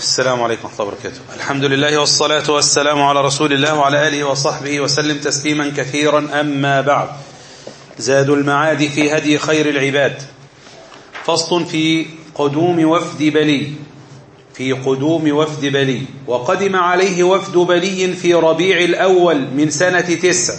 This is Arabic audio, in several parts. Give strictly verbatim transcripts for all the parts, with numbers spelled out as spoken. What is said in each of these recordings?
السلام عليكم ورحمة الله وبركاته. الحمد لله والصلاة والسلام على رسول الله وعلى آله وصحبه وسلم تسليما كثيرا. أما بعد، زاد المعاد في هدي خير العباد. فصل في قدوم وفد بلي في قدوم وفد بلي وقدم عليه وفد بلي في ربيع الأول من سنة تسع.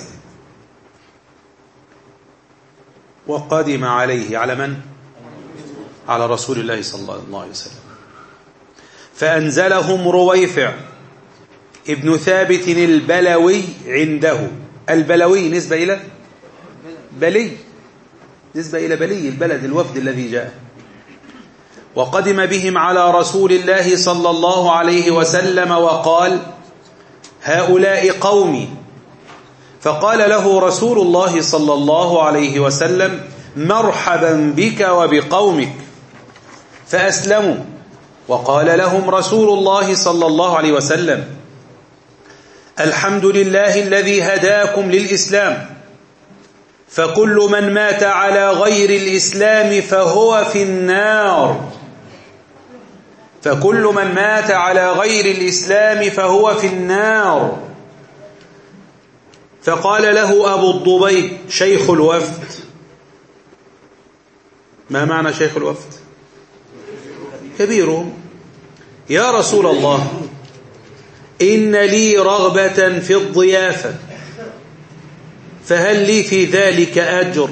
وقدم عليه على من؟ على رسول الله صلى الله عليه وسلم. فأنزلهم رويفع ابن ثابت البلوي عنده. البلوي نسبة إلى بلي، نسبة إلى بلي البلد، الوفد الذي جاء. وقدم بهم على رسول الله صلى الله عليه وسلم وقال: هؤلاء قومي. فقال له رسول الله صلى الله عليه وسلم: مرحبا بك وبقومك. فأسلموا. وقال لهم رسول الله صلى الله عليه وسلم: الحمد لله الذي هداكم للإسلام، فكل من مات على غير الإسلام فهو في النار فكل من مات على غير الإسلام فهو في النار. فقال له أبو الضبيب شيخ الوفد: ما معنى شيخ الوفد؟ كبيرهم. يا رسول الله، إن لي رغبة في الضيافة، فهل لي في ذلك أجر؟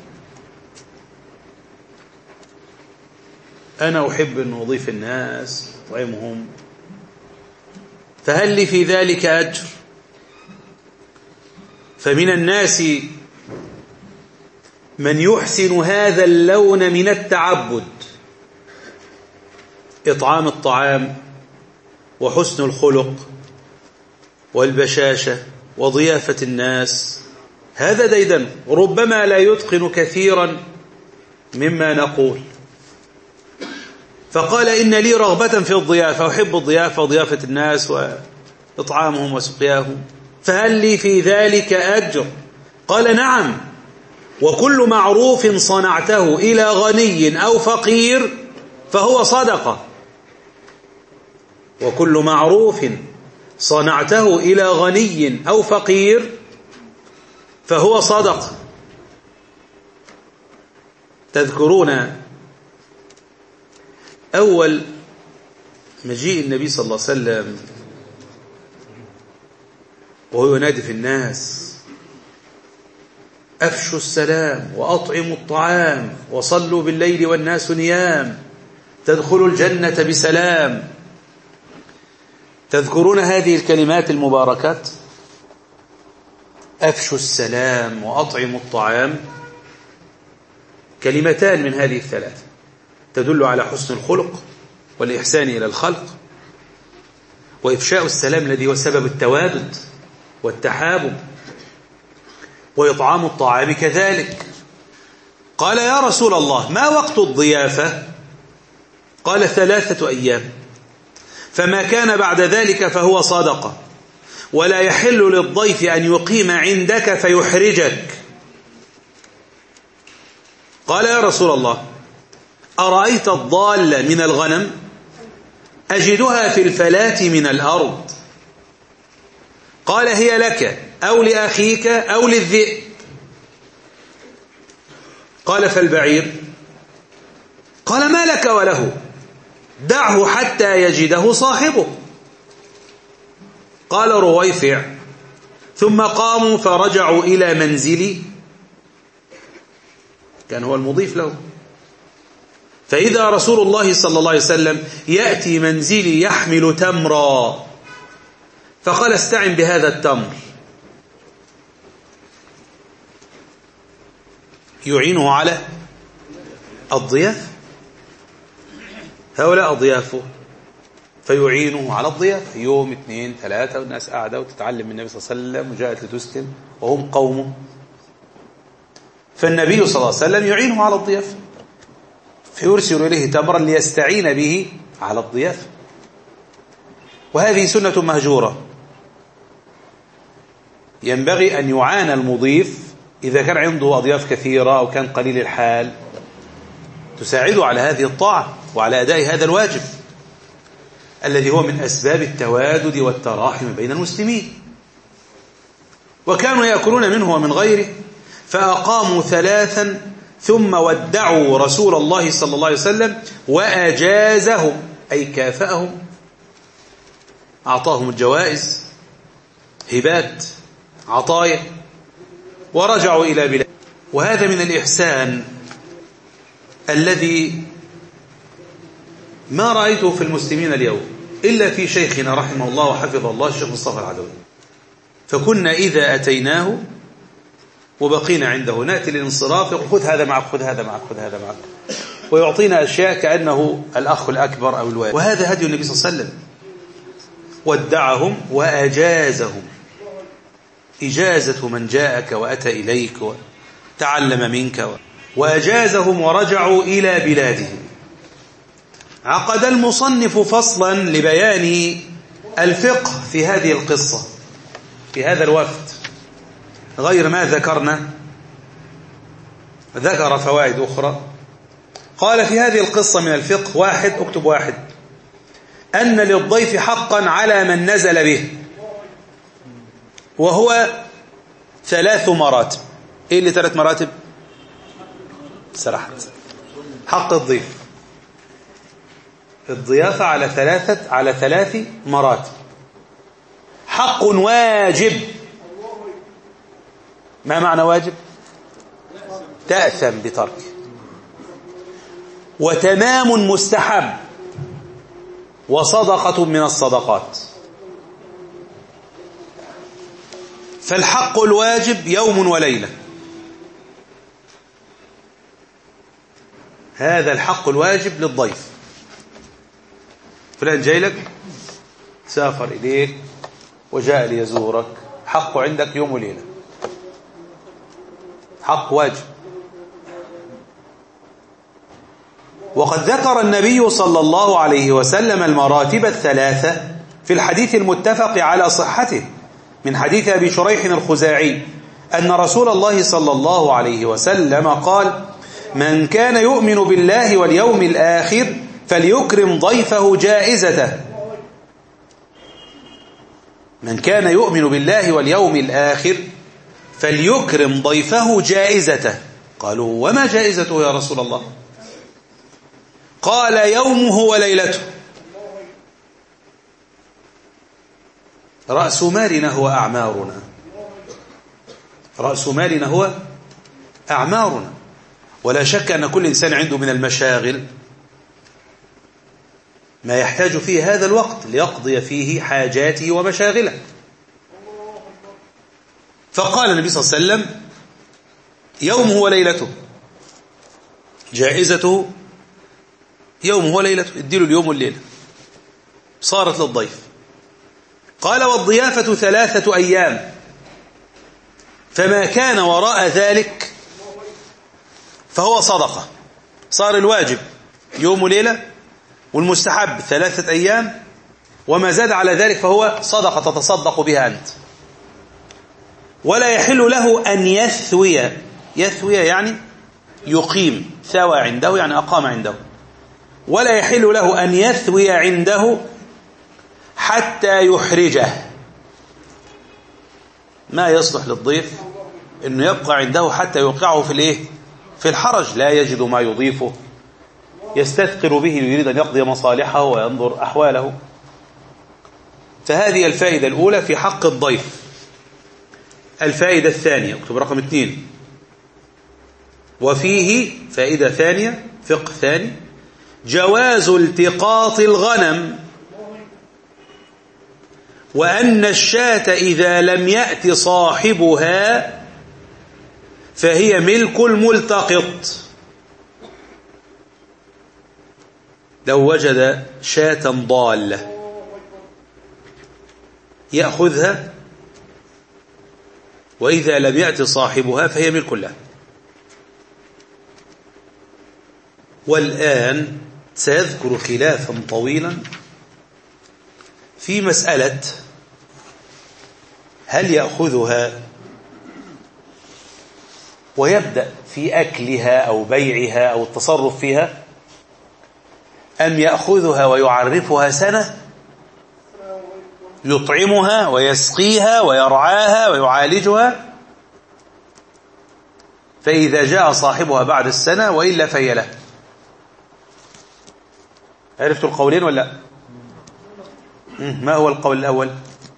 أنا أحب أن أضيف الناس أطعمهم، فهل لي في ذلك أجر؟ فمن الناس من يحسن هذا اللون من التعبد، إطعام الطعام وحسن الخلق والبشاشة وضيافة الناس، هذا ديدن ربما لا يتقن كثيرا مما نقول. فقال: إن لي رغبة في الضيافة، أحب الضيافة وضيافة الناس وإطعامهم وسقياهم، فهل لي في ذلك أجر؟ قال: نعم، وكل معروف صنعته إلى غني أو فقير فهو صدقة وكل معروف صنعته إلى غني أو فقير فهو صدقة. تذكرون أول مجيء النبي صلى الله عليه وسلم وهو ينادي في الناس: أفشوا السلام وأطعموا الطعام وصلوا بالليل والناس نيام تدخلوا الجنة بسلام. تذكرون هذه الكلمات المباركات؟ أفشوا السلام وأطعموا الطعام، كلمتان من هذه الثلاثة تدل على حسن الخلق والإحسان إلى الخلق، وإفشاء السلام الذي هو سبب التوادد والتحابب، وإطعام الطعام كذلك. قال: يا رسول الله، ما وقت الضيافة؟ قال: ثلاثة أيام، فما كان بعد ذلك فهو صدقة، ولا يحل للضيف أن يقيم عندك فيحرجك. قال: يا رسول الله، أرأيت الضال من الغنم؟ أجدها في الفلاة من الأرض. قال: هي لك أو لأخيك أو للذئب. قال: فالبعير؟ قال: ما لك وله، دعه حتى يجده صاحبه. قال رويفع: ثم قاموا فرجعوا إلى منزلي، كان هو المضيف له، فإذا رسول الله صلى الله عليه وسلم يأتي منزلي يحمل تمرا، فقال: استعن بهذا التمر، يعينه على الضيافة، هؤلاء ضيافه فيعينه على الضيافة. يوم اثنين ثلاثة والناس قاعدة وتتعلم من النبي صلى الله عليه وسلم وجاءت لتسلم وهم قومه، فالنبي صلى الله عليه وسلم يعينه على الضيافة، فيرسل إليه تمرا ليستعين به على الضيافة. وهذه سنة مهجورة، ينبغي أن يعان المضيف إذا كان عنده أضياف كثيرة أو كان قليل الحال، تساعده على هذه الطاعة وعلى أداء هذا الواجب. الذي هو من أسباب التوادد والتراحم بين المسلمين، وكانوا يأكلون منه ومن غيره، فأقاموا ثلاثا ثم ودعوا رسول الله صلى الله عليه وسلم وأجازهم، أي كافأهم، أعطاهم الجوائز، هبات، عطايا، ورجعوا إلى بلاد. وهذا من الإحسان الذي ما رأيته في المسلمين اليوم إلا في شيخنا رحمه الله وحفظ الله الشيخ مصطفى العدوي. فكنا إذا أتيناه وبقينا عنده نأتي للانصراف يقول خذ هذا معك، خذ هذا معك، خذ هذا معك، ويعطينا أشياء كأنه الأخ الأكبر أو الوالد. وهذا هدي النبي صلى الله عليه وسلم، ودعهم وأجازهم، إجازة من جاءك وأتى إليك وتعلم منك، وأجازهم ورجعوا إلى بلادهم. عقد المصنف فصلا لبيان الفقه في هذه القصة، في هذا الوفد، غير ما ذكرنا ذكر فوائد أخرى. قال في هذه القصة من الفقه: واحد، اكتب واحد، أن للضيف حقا على من نزل به، وهو ثلاث مراتب. إيه اللي ثلاث مراتب؟ سرحت. حق الضيف، الضيافة على ثلاثة على ثلاث مراتب. حق واجب. ما معنى واجب؟ تأثم بترك. وتمام مستحب، وصدقة من الصدقات. فالحق الواجب يوم وليلة، هذا الحق الواجب للضيف. فلان جاي لك، سافر إليك وجاء ليزورك، حق عندك يوم وليلة، حق واجب. وقد ذكر النبي صلى الله عليه وسلم المراتب الثلاثة في الحديث المتفق على صحته من حديث أبي شريح الخزاعي أن رسول الله صلى الله عليه وسلم قال: من كان يؤمن بالله واليوم الآخر فليكرم ضيفه جائزته. من كان يؤمن بالله واليوم الآخر فليكرم ضيفه جائزته. قالوا: وما جائزته يا رسول الله؟ قال: يومه وليلته. رأس مالنا هو أعمارنا، رأس مالنا هو أعمارنا. ولا شك أن كل إنسان عنده من المشاغل ما يحتاج فيه هذا الوقت ليقضي فيه حاجاته ومشاغله. فقال النبي صلى الله عليه وسلم: يومه وليلته، جائزته يومه وليلته، اديله اليوم والليلة، صارت للضيف. قال: والضيافة ثلاثة أيام، فما كان وراء ذلك فهو صدقة. صار الواجب يوم وليلة، والمستحب ثلاثة أيام، وما زاد على ذلك فهو صدقة تتصدق بها أنت. ولا يحل له أن يثوي، يثوي يعني يقيم، ثوى عنده يعني أقام عنده. ولا يحل له أن يثوي عنده حتى يحرجه. ما يصلح للضيف أنه يبقى عنده حتى يوقعه في الإيه؟ في الحرج، لا يجد ما يضيفه، يستثقل به، يريد أن يقضي مصالحه وينظر أحواله. فهذه الفائدة الأولى في حق الضيف. الفائدة الثانية، اكتب رقم اثنين، وفيه فائدة ثانية، فقه ثاني: جواز التقاط الغنم، وأن الشاة إذا لم يأت صاحبها فهي ملك الملتقط. لو وجد شاة ضالة يأخذها، وإذا لم يأت صاحبها فهي ملك له. والآن سيذكر خلافا طويلا في مسألة هل يأخذها ويبدأ في أكلها أو بيعها أو التصرف فيها، أم يأخذها ويعرفها سنة يطعمها ويسقيها ويرعاها ويعالجها، فإذا جاء صاحبها بعد السنة وإلا فهي له. عرفتوا القولين ولا لا؟ ما هو القول الأول؟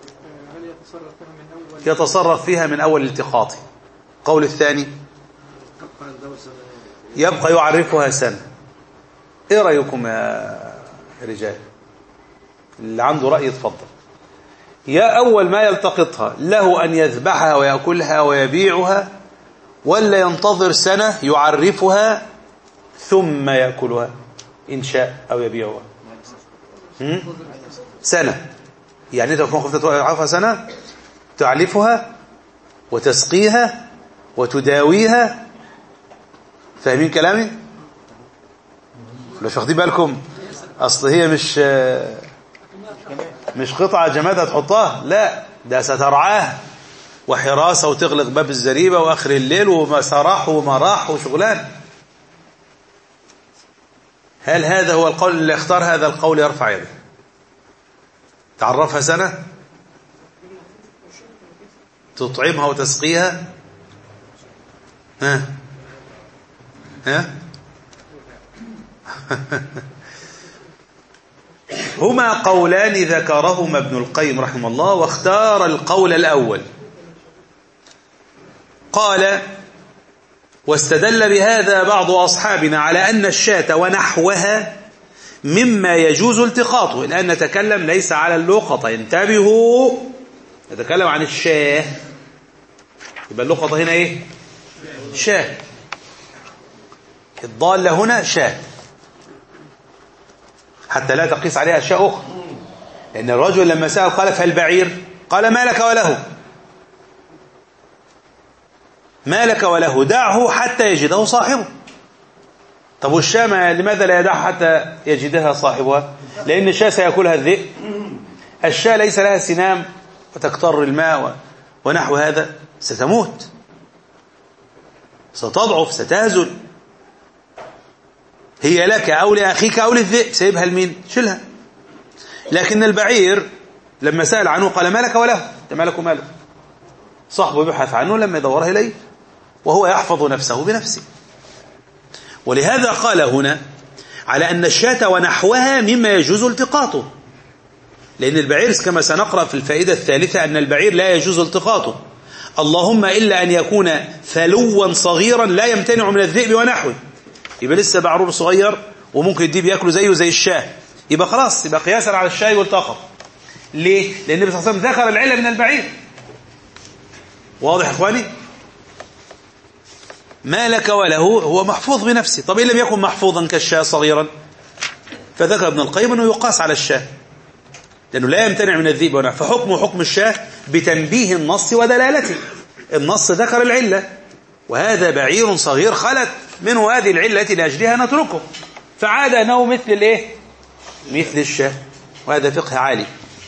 يتصرف فيها من أول التقاطه. القول الثاني يبقى يعرفها سنة. ايه رأيكم يا رجال؟ اللي عنده رأي يتفضل. يا أول ما يلتقطها له أن يذبحها ويأكلها ويبيعها، ولا ينتظر سنة يعرفها ثم يأكلها إن شاء أو يبيعها؟ سنة. يعني أنت تكون خفتها تعرفها سنة، تعلفها وتسقيها وتداويها. فاهمين كلامي؟ مش واخدين بالكم؟ أصل هي مش مش قطعة جمادة تحطها، لا، ده سترعاه وحراسة وتغلق باب الزريبة وآخر الليل ومسراح ومراح وشغلان. هل هذا هو القول اللي اختار هذا القول يرفع يده؟ تعرفها سنة، تطعمها وتسقيها، ها ها هما قولان ذكرهما ابن القيم رحمه الله، واختار القول الأول. قال: واستدل بهذا بعض أصحابنا على أن الشاة ونحوها مما يجوز التقاطه. الآن نتكلم ليس على اللقطة، انتبهوا، نتكلم عن الشاة. يبقى اللقطة هنا ايه؟ شاة. الضالة هنا شاة، حتى لا تقيس عليها أشياء أخرى. لأن الرجل لما سأل قال: فالبعير؟ قال: ما لك وله، ما لك وله، دعه حتى يجده صاحبه. طب والشاة لماذا لا يدعها حتى يجدها صاحبها؟ لأن الشاة سيأكلها الذئب. الشاة ليس لها سنام وتكتر الماء ونحو هذا، ستموت، ستضعف، ستهزل. هي لك أو لأخيك أو للذئب، سيبها لمين؟ شيلها. لكن البعير لما سأل عنه قال: ما لك وله، انت مالك وماله. صاحبه يبحث عنه لما يدورها إليه، وهو يحفظ نفسه بنفسه. ولهذا قال هنا على أن الشاة ونحوها مما يجوز التقاطه، لأن البعير كما سنقرأ في الفائدة الثالثة أن البعير لا يجوز التقاطه، اللهم إلا أن يكون فلوا صغيرا لا يمتنع من الذئب ونحوه. يبقى لسه بعرور صغير وممكن الديب يأكله زيه زي الشاه، يبقى خلاص، يبقى قياسا على الشاه يلتقط. ليه؟ لأن النبي صلى الله عليه وسلم ذكر العلة من البعير. واضح يا إخواني؟ ما لك وله هو محفوظ بنفسه. طب إن لم يكن محفوظا كالشاه صغيرا، فذكر ابن القيم أنه يقاس على الشاه، لأنه لا يمتنع من الذئب ونحوه. فحكم حكم الشاه بتنبيه النص ودلالته. النص ذكر العلة، وهذا بعير صغير خلت منه هذه العلة لأجلها نتركه، فعاد أنه مثل الإيه؟ مثل الشاه. وهذا فقه عالي.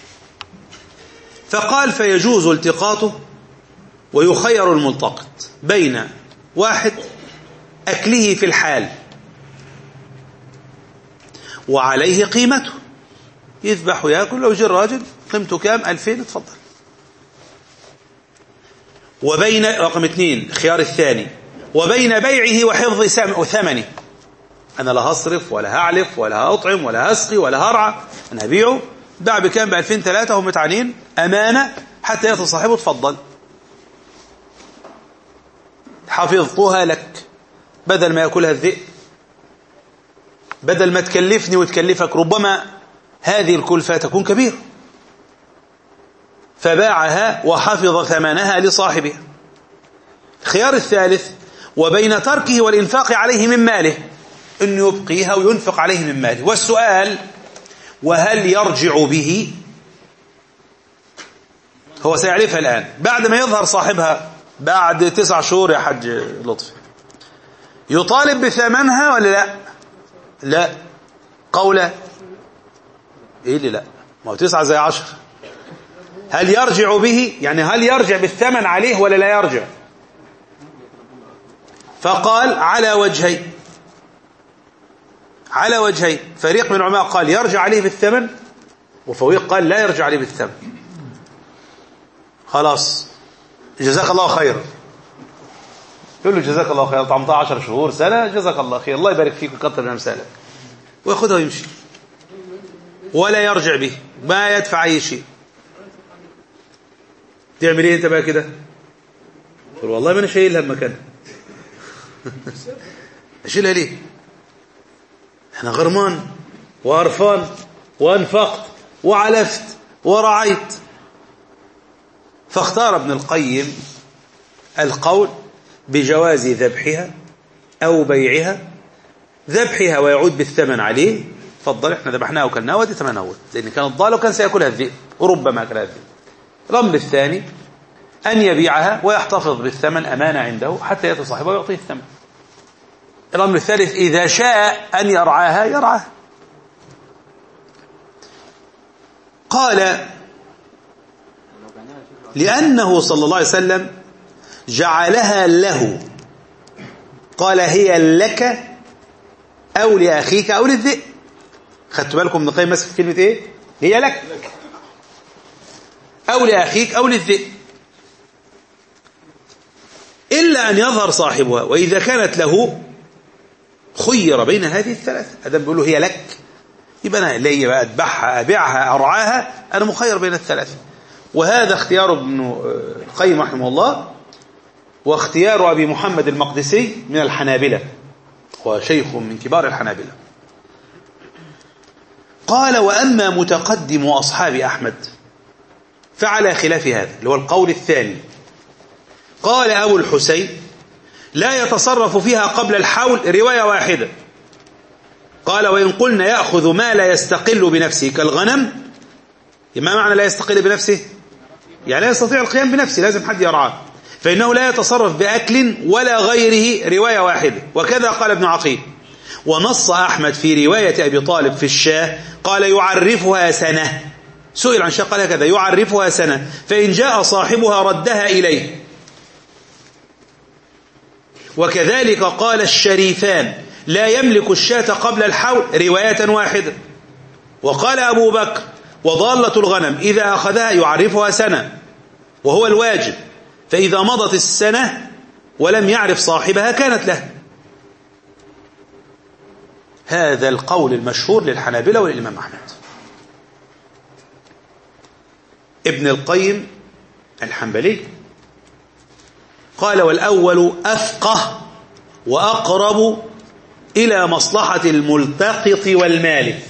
فقال: فيجوز التقاطه ويخير الملتقط بين واحد أكله في الحال وعليه قيمته، يذبح ويأكل. لو جه الراجل قيمته كام؟ ألفين، اتفضل. وبين رقم اثنين، خيار الثاني، وبين بيعه وحفظ ثمنه. أنا لا هصرف ولا هعلف ولا هأطعم ولا هسقي ولا هرعى، أنا هبيعه، باع بكام؟ بألفين ثلاثة، هم متعنين أمانة حتى يأتي صاحبه، اتفضل، حفظتها لك، بدل ما يأكلها الذئب، بدل ما تكلفني وتكلفك، ربما هذه الكلفة تكون كبيرة. فباعها وحفظ ثمنها لصاحبها. الخيار الثالث: وبين تركه والإنفاق عليه من ماله، أن يبقيها وينفق عليه من ماله. والسؤال: وهل يرجع به؟ هو سيعرفها الآن بعد ما يظهر صاحبها بعد تسع شهور يا حج لطفي. يطالب بثمنها ولا لا؟ لا. قولا ايه اللي لا؟ ما هو تسعة زي عشر. هل يرجع به؟ يعني هل يرجع بالثمن عليه ولا لا يرجع؟ فقال: على وجهين، على وجهين. فريق من العلماء قال يرجع عليه بالثمن، وفريق قال لا يرجع عليه بالثمن. خلاص جزاك الله خير، يقول له جزاك الله خير، طعمتها عشر شهور سنة، جزاك الله خير، الله يبارك فيك وكتر من أمثالك، وياخدها ويمشي ولا يرجع به، ما يدفع أي شيء. تعمل ايه انت بقى كده؟ قل والله ما انا شايلها بمكانها. اشيلها ليه؟ انا غرمان وقرفان وانفقت وعلفت ورعيت. فاختار ابن القيم القول بجواز ذبحها او بيعها. ذبحها ويعود بالثمن عليه، تفضل احنا ذبحناها وكلناها ودي ثمنها هو، لان كانت ضاله وكان سياكلها الذئب وربما اكلها الذئب. الامر الثاني أن يبيعها ويحتفظ بالثمن أمانة عنده حتى يأتي صاحبه ويعطيه الثمن. الأمر الثالث إذا شاء أن يرعاها يرعاها. قال لأنه صلى الله عليه وسلم جعلها له، قال هي لك أو لأخيك أو للذئب. خدتوا بالكم من القيم مسك كلمة إيه؟ هي لك أو لأخيك أو للذئب، إلا أن يظهر صاحبها. وإذا كانت له خير بين هذه الثلاثة. أدم بيقول له هي لك، يبقى أنا لي بقى أذبحها أبيعها أرعاها، أنا مخير بين الثلاثة. وهذا اختيار ابن القيم رحمه الله، واختيار أبي محمد المقدسي من الحنابلة، هو شيخ من كبار الحنابلة. قال وأما متقدم أصحاب أحمد فعلى خلاف هذا، اللي هو القول الثاني. قال أبو الحسين لا يتصرف فيها قبل الحول، رواية واحدة. قال وإن قلنا يأخذ ما لا يستقل بنفسه كالغنم. ما معنى لا يستقل بنفسه؟ يعني لا يستطيع القيام بنفسه، لازم حد يرعاه، فإنه لا يتصرف بأكل ولا غيره، رواية واحدة. وكذا قال ابن عقيل. ونص أحمد في رواية أبي طالب في الشاه، قال يعرفها سنة. سئل عن شاه قال هكذا يعرفها سنة، فإن جاء صاحبها ردها إليه. وكذلك قال الشريفان لا يملك الشاة قبل الحول، رواية واحدة. وقال أبو بكر وضالة الغنم إذا أخذها يعرفها سنة، وهو الواجب، فإذا مضت السنة ولم يعرف صاحبها كانت له. هذا القول المشهور للحنابلة وللإمام أحمد. ابن القيم الحنبلي قال والأول أفقه وأقرب إلى مصلحة الملتقط والمالك.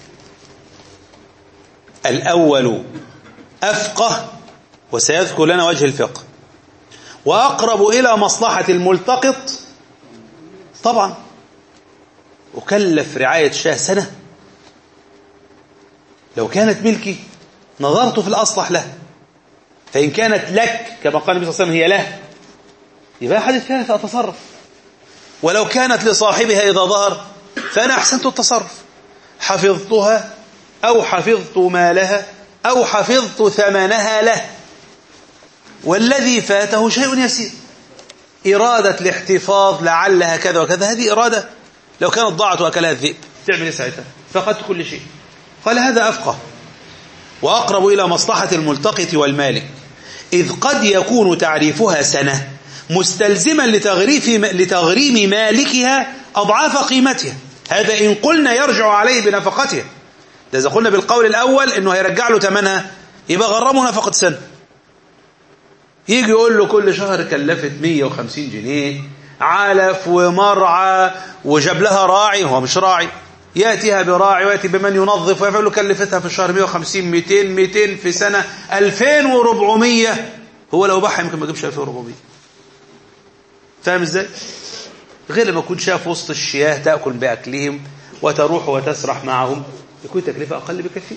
الأول أفقه، وسيذكر لنا وجه الفقه، وأقرب إلى مصلحة الملتقط. طبعا أكلف رعاية شاه سنة، لو كانت ملكي نظرت في الأصلح له، فإن كانت لك كما قال النبي صلى الله عليه وسلم هي له، يبقى حدث فيها فأتصرف. ولو كانت لصاحبها إذا ظهر فأنا أحسنت التصرف، حفظتها أو حفظت مالها أو حفظت ثمنها له، والذي فاته شيء يسير. إرادة الاحتفاظ لعلها كذا وكذا، هذه إرادة لو كانت ضاعت وأكلها الذئب تعمل إيه ساعتها؟ فقدت كل شيء. قال هذا أفقه وأقرب إلى مصلحة الملتقط والمالك، إذ قد يكون تعريفها سنة مستلزما لتغريم مالكها أضعاف قيمتها. هذا إن قلنا يرجع عليه بنفقتها. ده إذا قلنا بالقول الأول إنه هيرجع له ثمنها، يبقى غرمه نفقة سنة. يجي يقول له كل شهر كلفت مية وخمسين جنيه علف ومرعى وجاب لها راعي، هو مش راعي، يأتيها براعي ويأتي بمن ينظف ويفعل له، كلفتها في الشهر مية وخمسين ميتين ميتين في سنة ألفين وأربعمية. هو لو باعها يمكن ما يجيبش ألفين وأربعمية. فاهم ازاي؟ غير لما يكون شاف وسط الشياه تأكل بأكلهم وتروح وتسرح معهم، يكون تكلفة أقل بكثير.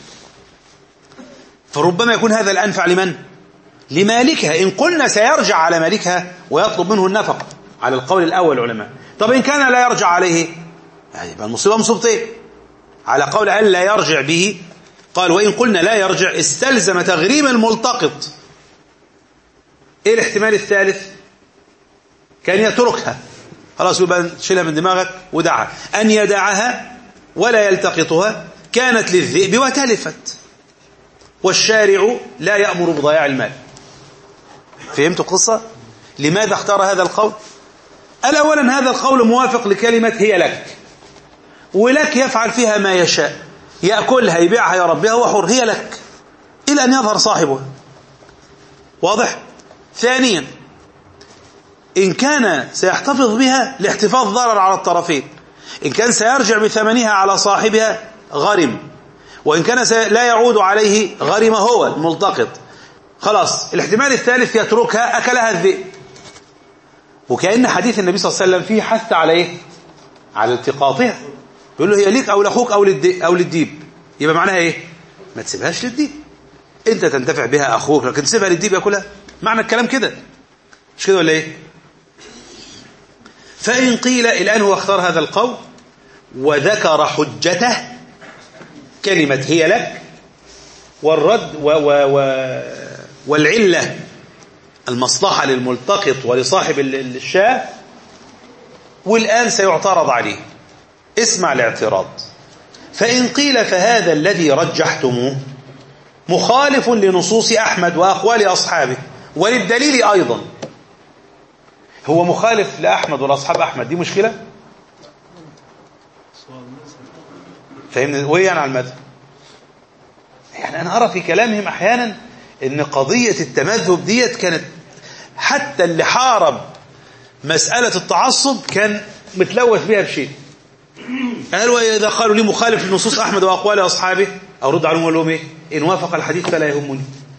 فربما يكون هذا الأنفع لمن؟ لمالكها. إن قلنا سيرجع على مالكها ويطلب منه النفقة على القول الأول العلماء. طب إن كان لا يرجع عليه، يعني يبقى المصيبة مصيبتين. على قول أن لا يرجع به، قال وإن قلنا لا يرجع استلزم تغريم الملتقط. إيه الاحتمال الثالث؟ كان يتركها خلاص، يبقى شيلها من دماغك ودعها. أن يدعها ولا يلتقطها كانت للذئب وتلفت، والشارع لا يأمر بضياع المال. فهمت القصة؟ لماذا اختار هذا القول؟ الأولا هذا القول موافق لكلمة هي لك، ولك يفعل فيها ما يشاء، يأكلها يبيعها يربيها وحر، هي لك إلى أن يظهر صاحبها. واضح؟ ثانيا إن كان سيحتفظ بها لاحتفاظ ضرر على الطرفين، إن كان سيرجع بثمنها على صاحبها غرم، وإن كان لا يعود عليه غرم هو الملتقط. خلاص. الاحتمال الثالث يتركها أكلها الذئب، وكأن حديث النبي صلى الله عليه وسلم فيه حث على إيه؟ على التقاطها. يقول له هي ليك أو لأخوك أو للديب, أو للديب. يبقى معناها إيه؟ ما تسيبهاش للديب، أنت تنتفع بها أخوك، لكن تسيبها للديب يأكلها. معنى الكلام كده، مش كده ولا إيه؟ فإن قيل، الآن هو اختار هذا القول وذكر حجته كلمة هي لك، والرد و و و والعلة المصلحة للملتقط ولصاحب الشاة، والآن سيعترض عليه. اسمع الاعتراض. فإن قيل فهذا الذي رجحتموه مخالف لنصوص أحمد وأقوال أصحابه وللدليل أيضا. هو مخالف لأحمد والأصحاب أحمد، دي مشكلة؟ فهمنا؟ وإيه يعني على المذهب؟ يعني أنا أرى في كلامهم أحيانا إن قضية التمذهب ديت كانت حتى اللي حارب مسألة التعصب كان متلوث بها بشيء. قالوا إذا قالوا لي مخالف لنصوص أحمد وأقوال أصحابه أرد عليهم وأقول لهم إيه؟ إن وافق الحديث فلا يهمني.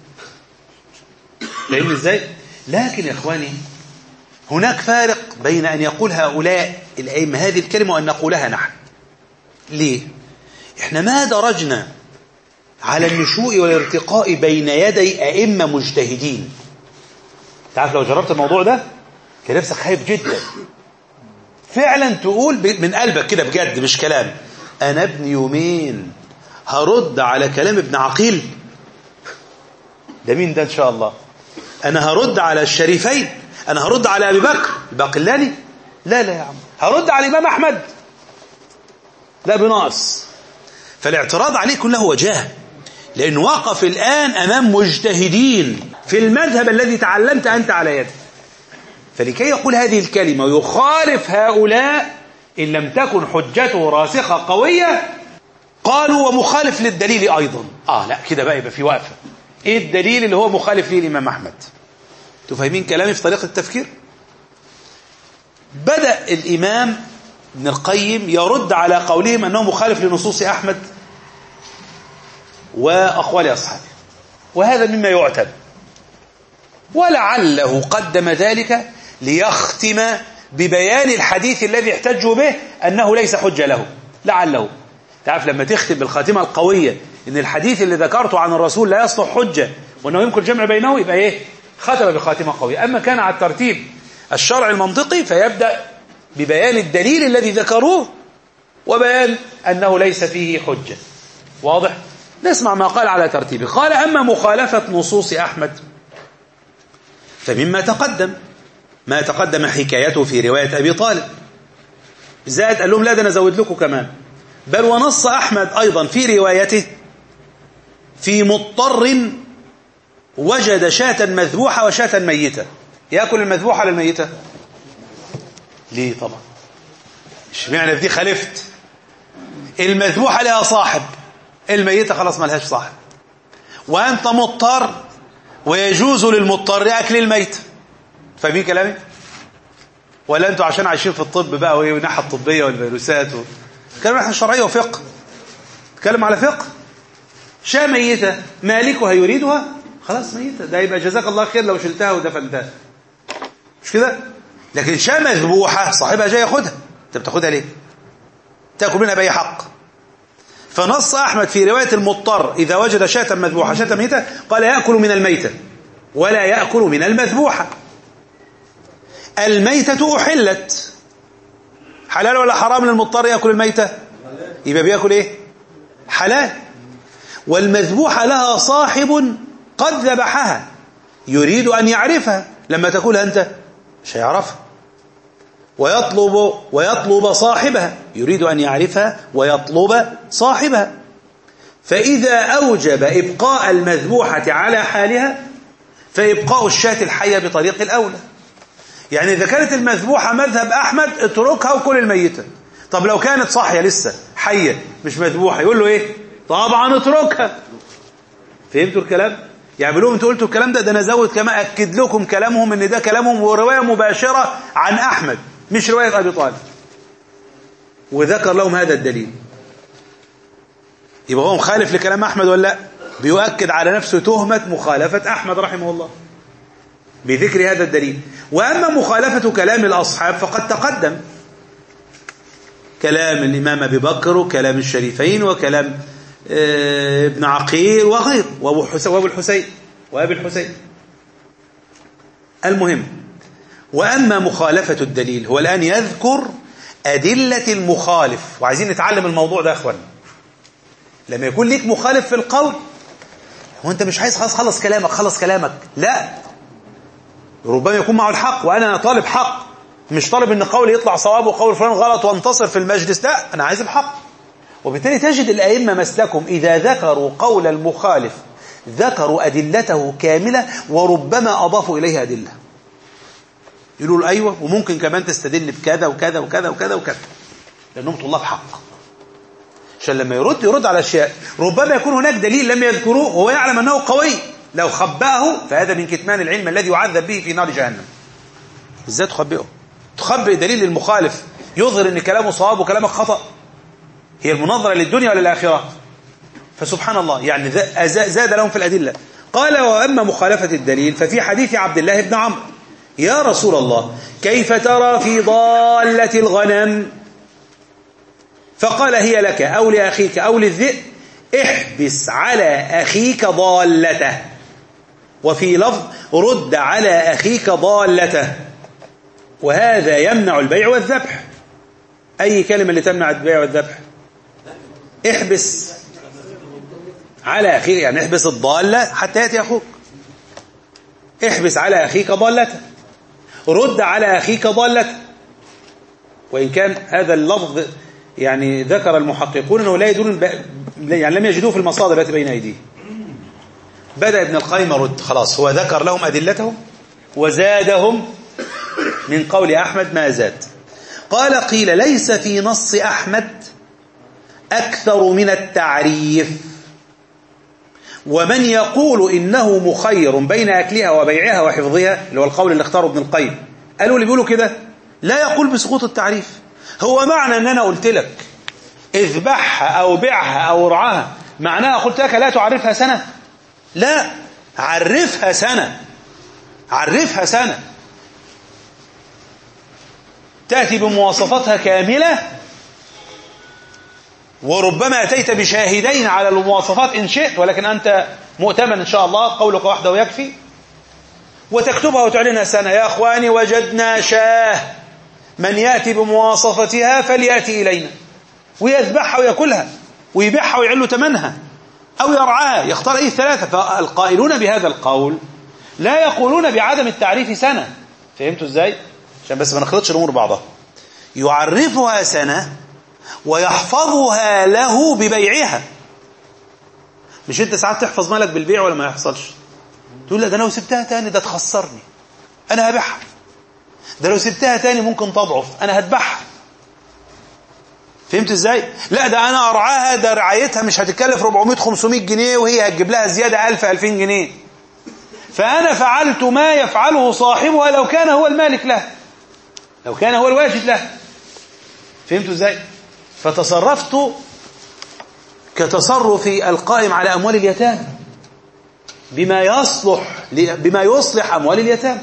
فاهمني إزاي؟ لكن يا إخواني هناك فارق بين أن يقول هؤلاء الأئمة هذه الكلمة وأن نقولها نحن. ليه؟ إحنا ما درجنا على النشوء والارتقاء بين يدي أئمة مجتهدين. تعرف لو جربت الموضوع ده كان نفسك خايف جدا فعلا، تقول من قلبك كده بجد مش كلام، أنا ابن يومين هرد على كلام ابن عقيل؟ ده مين ده إن شاء الله؟ أنا هرد على الشريفين؟ أنا هرد على أبي بكر الباقلاني؟ لا لا يا عم، هرد على الإمام أحمد؟ لا بناقص. فالاعتراض عليه كله وجاه، لأنه وقف الآن أمام مجتهدين في المذهب الذي تعلمت أنت على يده. فلكي يقول هذه الكلمة ويخالف هؤلاء إن لم تكن حجته راسخة قوية، قالوا ومخالف للدليل أيضا. آه لا كده بقى يبقى في وقفة. إيه الدليل اللي هو مخالف ليه الإمام أحمد؟ تفهمين كلامي في طريقة التفكير؟ بدأ الإمام ابن القيم يرد على قولهم أنه مخالف لنصوص أحمد وأقوال أصحابه، وهذا مما يعتب، ولعله قدم ذلك ليختم ببيان الحديث الذي احتجوا به أنه ليس حجة له. لعله تعرف لما تختم بالخاتمة القوية إن الحديث اللي ذكرته عن الرسول لا يصلح حجة وأنه يمكن الجمع بينه، يبقى إيه؟ ختم بخاتمة قوية. أما كان على الترتيب الشرع المنطقي فيبدأ ببيان الدليل الذي ذكروه وبيان أنه ليس فيه حجة. واضح؟ نسمع ما قال على ترتيبه. قال أما مخالفة نصوص أحمد فمما تقدم ما تقدم حكايته في رواية أبي طالب. زاد قال لهم لا ده أنا زود لكم كمان، بل ونص أحمد أيضا في روايته في مضطر وجد شاة مذبوحة وشاة ميتة. يأكل المذبوحة على الميتة ليه؟ طبعا اشمعنى في دي خالفت؟ المذبوحة لها صاحب، الميتة خلاص ما لهاش صاحب، وأنت مضطر ويجوز للمضطر أكل الميت. فاهمين كلامي؟ ولا أنتوا عشان عايشين في الطب بقى والناحية الطبية والفيروسات و... كلام ناحية شرعية وفقه، تكلم على فقه. شاة ميتة مالكها يريدها خلاص ميتة، ده يبقى جزاك الله خير لو شلتها ودفنتها، مش كده؟ لكن شاة مذبوحة صاحبها جاي ياخدها، انت بتاخدها ليه؟ تاكل منها بأي حق. فنص أحمد في رواية المضطر إذا وجد شاة مذبوحة شاة ميتة قال يأكل من الميتة ولا يأكل من المذبوحة. الميتة أحلت، حلال ولا حرام للمضطر يأكل الميتة؟ يبقى بيأكل إيه؟ حلال. والمذبوحة لها صاحب قد ذبحها يريد أن يعرفها، لما تأكلها أنت مش هيعرفها، ويطلب ويطلب صاحبها، يريد أن يعرفها ويطلب صاحبها. فإذا أوجب إبقاء المذبوحة على حالها فإبقاء الشاة الحية بطريق الأولى. يعني إذا كانت المذبوحة مذهب أحمد اتركها وكل الميتة. طب لو كانت صاحية لسه حية مش مذبوحة يقول له إيه؟ طبعا اتركها. فهمتوا الكلام؟ يعني بيقولوا انتوا قلتوا الكلام ده ده أنا زود كما أكد لكم كلامهم إن ده كلامهم ورواية مباشرة عن أحمد مش رواية أبي طالب، وذكر لهم هذا الدليل. يبقى هو مخالف لكلام أحمد ولا لا؟ بيؤكد على نفسه تهمة مخالفة أحمد رحمه الله بذكر هذا الدليل. وأما مخالفة كلام الأصحاب فقد تقدم كلام الإمام أبي بكر وكلام الشريفين وكلام ابن عقيل وغيره وأبو الحسين وأبي الحسين. المهم، وأما مخالفة الدليل هو الآن يذكر أدلة المخالف، وعايزين نتعلم الموضوع ده أخوان. لما يكون ليك مخالف في القول وانت مش عايز خلاص خلص كلامك خلص كلامك، لا، ربما يكون معه الحق وأنا طالب حق، مش طالب ان قولي يطلع صواب وقول فلان غلط وانتصر في المجلس، لا، أنا عايز الحق. وبالتالي تجد الأئمة مسلكهم إذا ذكروا قول المخالف ذكروا أدلته كاملة وربما أضافوا إليها أدلة، يقولوا له أيوة وممكن كمان تستدل بكذا وكذا وكذا وكذا وكذا، لأنهم طلاب حق، عشان لما يرد يرد على أشياء ربما يكون هناك دليل لم يذكروه وهو يعلم أنه قوي، لو خبأه فهذا من كتمان العلم الذي يعذب به في نار جهنم. إزاي تخبئه؟ تخبئ دليل المخالف يظهر أن كلامه صواب وكلامك خطأ، هي المناظرة للدنيا ولا للآخرة؟ فسبحان الله، يعني زاد لهم في الأدلة. قال وأما مخالفة الدليل ففي حديث عبد الله بن عمرو: يا رسول الله كيف ترى في ضالة الغنم؟ فقال هي لك أو لأخيك أو للذئب، احبس على أخيك ضالته. وفي لفظ رد على أخيك ضالته. وهذا يمنع البيع والذبح. أي كلمة اللي تمنع البيع والذبح؟ احبس على أخيك، يعني احبس الضالة حتى يأتي أخوك. احبس على أخيك ضالته، رد على أخيك ضالته. وإن كان هذا اللفظ يعني ذكر المحققون أنه لا يدون ب... يعني لم يجدوه في المصادر التي بين أيديه. بدأ ابن القيم يرد، خلاص هو ذكر لهم أدلتهم وزادهم من قول أحمد ما زاد. قال قيل ليس في نص أحمد أكثر من التعريف، ومن يقول إنه مخير بين أكلها وبيعها وحفظها، اللي هو القول اللي اختاره ابن القيم، قالوا اللي بيقولوا كده لا يقول بسقوط التعريف. هو معنى أن أنا قلت لك اذبحها أو بيعها أو ارعاها معناها قلت لك لا تعرفها سنة؟ لا، عرفها سنة، عرفها سنة تأتي بمواصفاتها كاملة، وربما أتيت بشاهدين على المواصفات إن شئت، ولكن أنت مؤتمن إن شاء الله قولك وحده يكفي، وتكتبها وتعلنها سنة: يا أخواني وجدنا شاه من يأتي بمواصفتها فليأتي إلينا، ويذبحها ويأكلها ويبيعها ويعلو ثمنها أو يرعاها، يختار أي ثلاثة. فالقائلون بهذا القول لا يقولون بعدم التعريف سنة. فهمتوا إزاي؟ عشان بس ما نخلطش الأمور بعضها. يعرفها سنة ويحفظها له ببيعها. مش انت ساعات تحفظ مالك بالبيع ولا ما يحصلش؟ تقول لا ده لو سبتها تاني ده تخسرني، انا هبيعها. ده لو سبتها تاني ممكن تضعف، انا هذبحها. فهمت ازاي؟ لا ده انا ارعاها، ده رعايتها مش هتكلف أربعمائة خمسمائة جنيه وهي هتجيب لها زيادة ألف ألفين جنيه، فانا فعلت ما يفعله صاحبها لو كان هو المالك له، لو كان هو الواجد له. فهمتوا ازاي؟ فتصرفت كتصرف القائم على أموال اليتامى بما يصلح بما يصلح أموال اليتامى،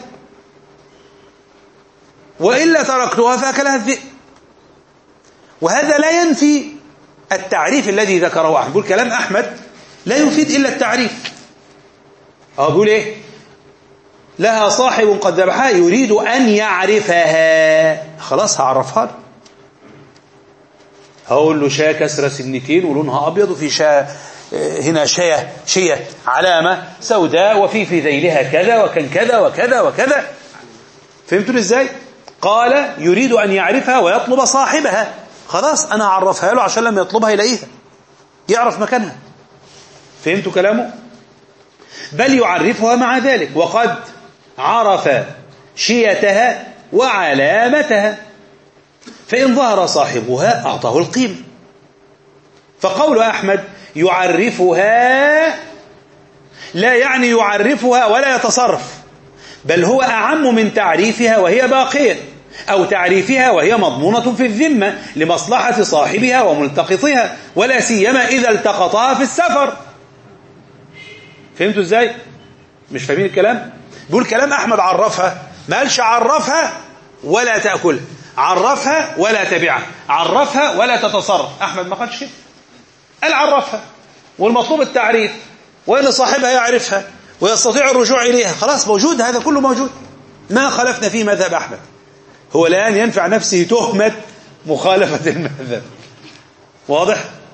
وإلا تركتها فأكلها الذئب. وهذا لا ينفي التعريف الذي ذكره أحمد. بيقول كلام أحمد لا يفيد إلا التعريف. أو بيقول إيه؟ لها صاحب قد ذبحها يريد أن يعرفها، خلاص هعرفها له. هقول له شاة كسرة سنتين ولونها أبيض، وفي شاة هنا شاة شية علامة سوداء، وفي في ذيلها كذا وكان كذا وكذا وكذا. فهمتوا إزاي؟ قال يريد أن يعرفها ويطلب صاحبها، خلاص أنا أعرفها له عشان لما يطلبها يلاقيها، يعرف مكانها. فهمتوا كلامه؟ بل يعرفها مع ذلك، وقد عرف شيتها وعلامتها، فإن ظهر صاحبها أعطاه القيمة. فقول أحمد يعرفها لا يعني يعرفها ولا يتصرف، بل هو أعم من تعريفها وهي باقية، أو تعريفها وهي مضمونة في الذمة لمصلحة صاحبها وملتقطها، ولا سيما إذا التقطها في السفر. فهمتوا إزاي؟ مش فاهمين الكلام؟ بيقول كلام أحمد عرفها، ما قالش عرفها ولا تأكل، عرفها ولا تبيعها، عرفها ولا تتصرف. أحمد ما قالش كده، قال عرفها والمطلوب التعريف، وإن صاحبها يعرفها ويستطيع الرجوع إليها، خلاص موجود، هذا كله موجود، ما خالفنا فيه مذهب أحمد. هو الآن ينفع نفسه تهمة مخالفة المذهب. واضح؟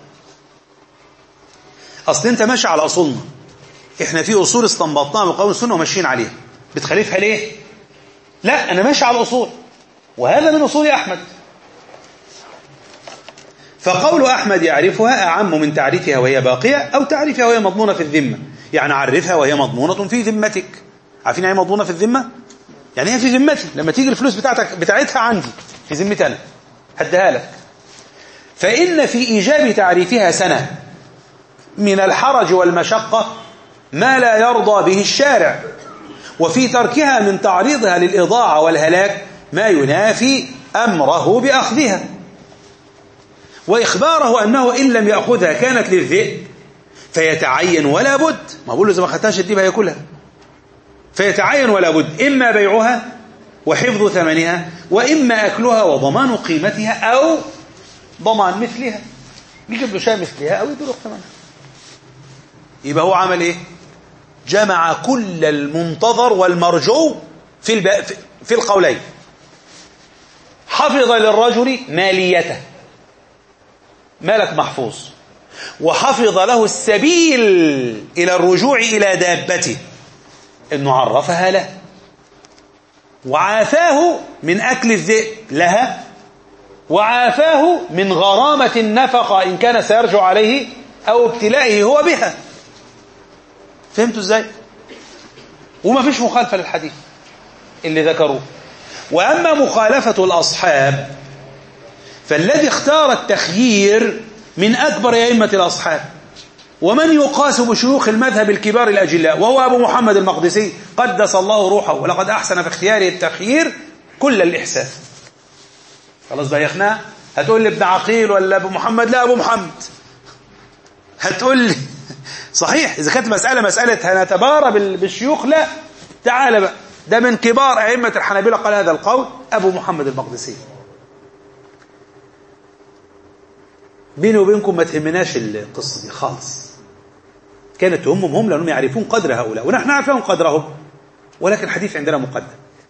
أصل أنت ماشي على أصولنا، إحنا في أصول استنبطناها من قول السنة وماشيين عليها، بتخالفها ليه؟ لا، أنا ماشي على الأصول، وهذا من أصول أحمد. فقول أحمد يعرفها أعم من تعريفها وهي باقية، أو تعريفها وهي مضمونة في الذمة. يعني عرفها وهي مضمونة في ذمتك. عارفين يعني مضمونة في الذمة؟ يعني هي في ذمتي، لما تيجي الفلوس بتاعتك بتاعتها عندي في ذمتي أنا هديها لك. فإن في إيجاب تعريفها سنة من الحرج والمشقة ما لا يرضى به الشارع، وفي تركها من تعريضها للإضاعة والهلاك ما ينافي أمره بأخذها، وإخباره أنه إن لم يأخذها كانت للذئب فيتعين ولا بد. ما بقول له إذا ما أخذتهاش الذئب هياكلها، فيتعين ولا بد إما بيعها وحفظ ثمنها، وإما أكلها وضمان قيمتها، أو ضمان مثلها، يجيب له شيء مثلها أو يدرك ثمنها. يبقى هو عمل إيه؟ جمع كل المنتظر والمرجو في الب... في القولين. حفظ للرجل ماليته، مالك محفوظ، وحفظ له السبيل إلى الرجوع إلى دابته، إنه عرفها له، وعافاه من أكل الذئب لها، وعافاه من غرامة النفقة إن كان سيرجع عليه، أو ابتلائه هو بها. فهمتوا إزاي؟ وما فيش مخالفة للحديث اللي ذكروه. وأما مخالفة الأصحاب فالذي اختار التخيير من أكبر أئمة الأصحاب، ومن يقاس بشيوخ المذهب الكبار الأجلاء، وهو أبو محمد المقدسي قدس الله روحه، ولقد أحسن في اختياره التخيير كل الإحسان. خلاص بقى يا أخنا، هتقول لي ابن عقيل ولا أبو محمد؟ لا، أبو محمد. هتقول لي صحيح إذا كانت مسألة مسألة هنتبارى بالشيوخ، لا، تعال بقى، ده من كبار أئمة الحنابلة قال هذا القول أبو محمد المقدسي. بيني وبينكم ما تهمناش القصة دي خالص، كانت تهمهم هم لأنهم يعرفون قدر هؤلاء، ونحن نعرفون قدرهم، ولكن الحديث عندنا مقدم.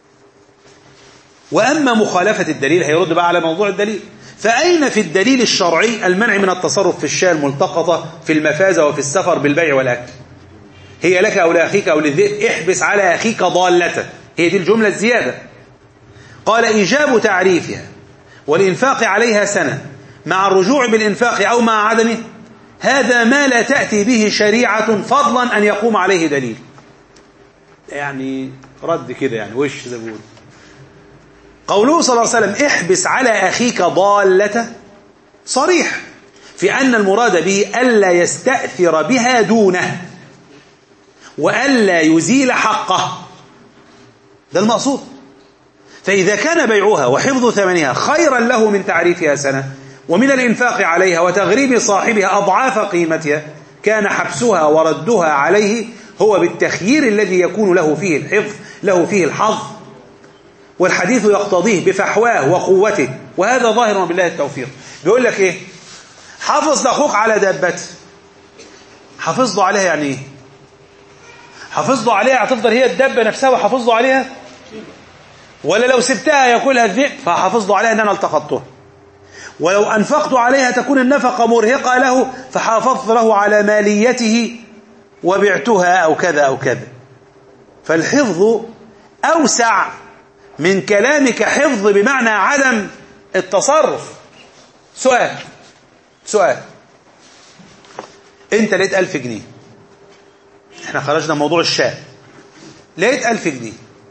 وأما مخالفة الدليل، هيرد بقى على موضوع الدليل. فأين في الدليل الشرعي المنع من التصرف في الشاة الملتقطة في المفازة وفي السفر بالبيع والأكل؟ هي لك أو لأخيك أو للذئب، احبس على أخيك ضالته، هي دي الجملة الزيادة. قال إيجاب تعريفها والإنفاق عليها سنة مع الرجوع بالإنفاق أو مع عدمه، هذا ما لا تأتي به شريعة فضلا أن يقوم عليه دليل. يعني رد كده، يعني وش زبون. قوله صلى الله عليه وسلم احبس على أخيك ضالته صريح في أن المراد به ألا يستأثر بها دونه، وألا يزيل حقه، ده المقصود. فإذا كان بيعها وحفظ ثمنها خيرا له من تعريفها سنة، ومن الإنفاق عليها وتغريب صاحبها أضعاف قيمتها، كان حبسها وردها عليه هو بالتخيير الذي يكون له فيه الحفظ له فيه الحظ، والحديث يقتضيه بفحواه وقوته، وهذا ظاهر بالله التوفيق. بيقول لك إيه؟ حافظ لأخوك على دابته، حافظ له عليها يعني إيه؟ حافظ له عليها هتفضل هي الدابة نفسها وحافظ له عليها؟ ولا لو سبتها يأكلها الذئب فحافظ له عليها أن أنا التقطتها؟ ولو أنفقت عليها تكون النفقة مرهقة له فحافظت له على ماليته وبعتها أو كذا أو كذا. فالحفظ أوسع من كلامك حفظ بمعنى عدم التصرف. سؤال سؤال أنت لقيت ألف جنيه احنا خرجنا موضوع الشاة. لقيت ألف جنيه.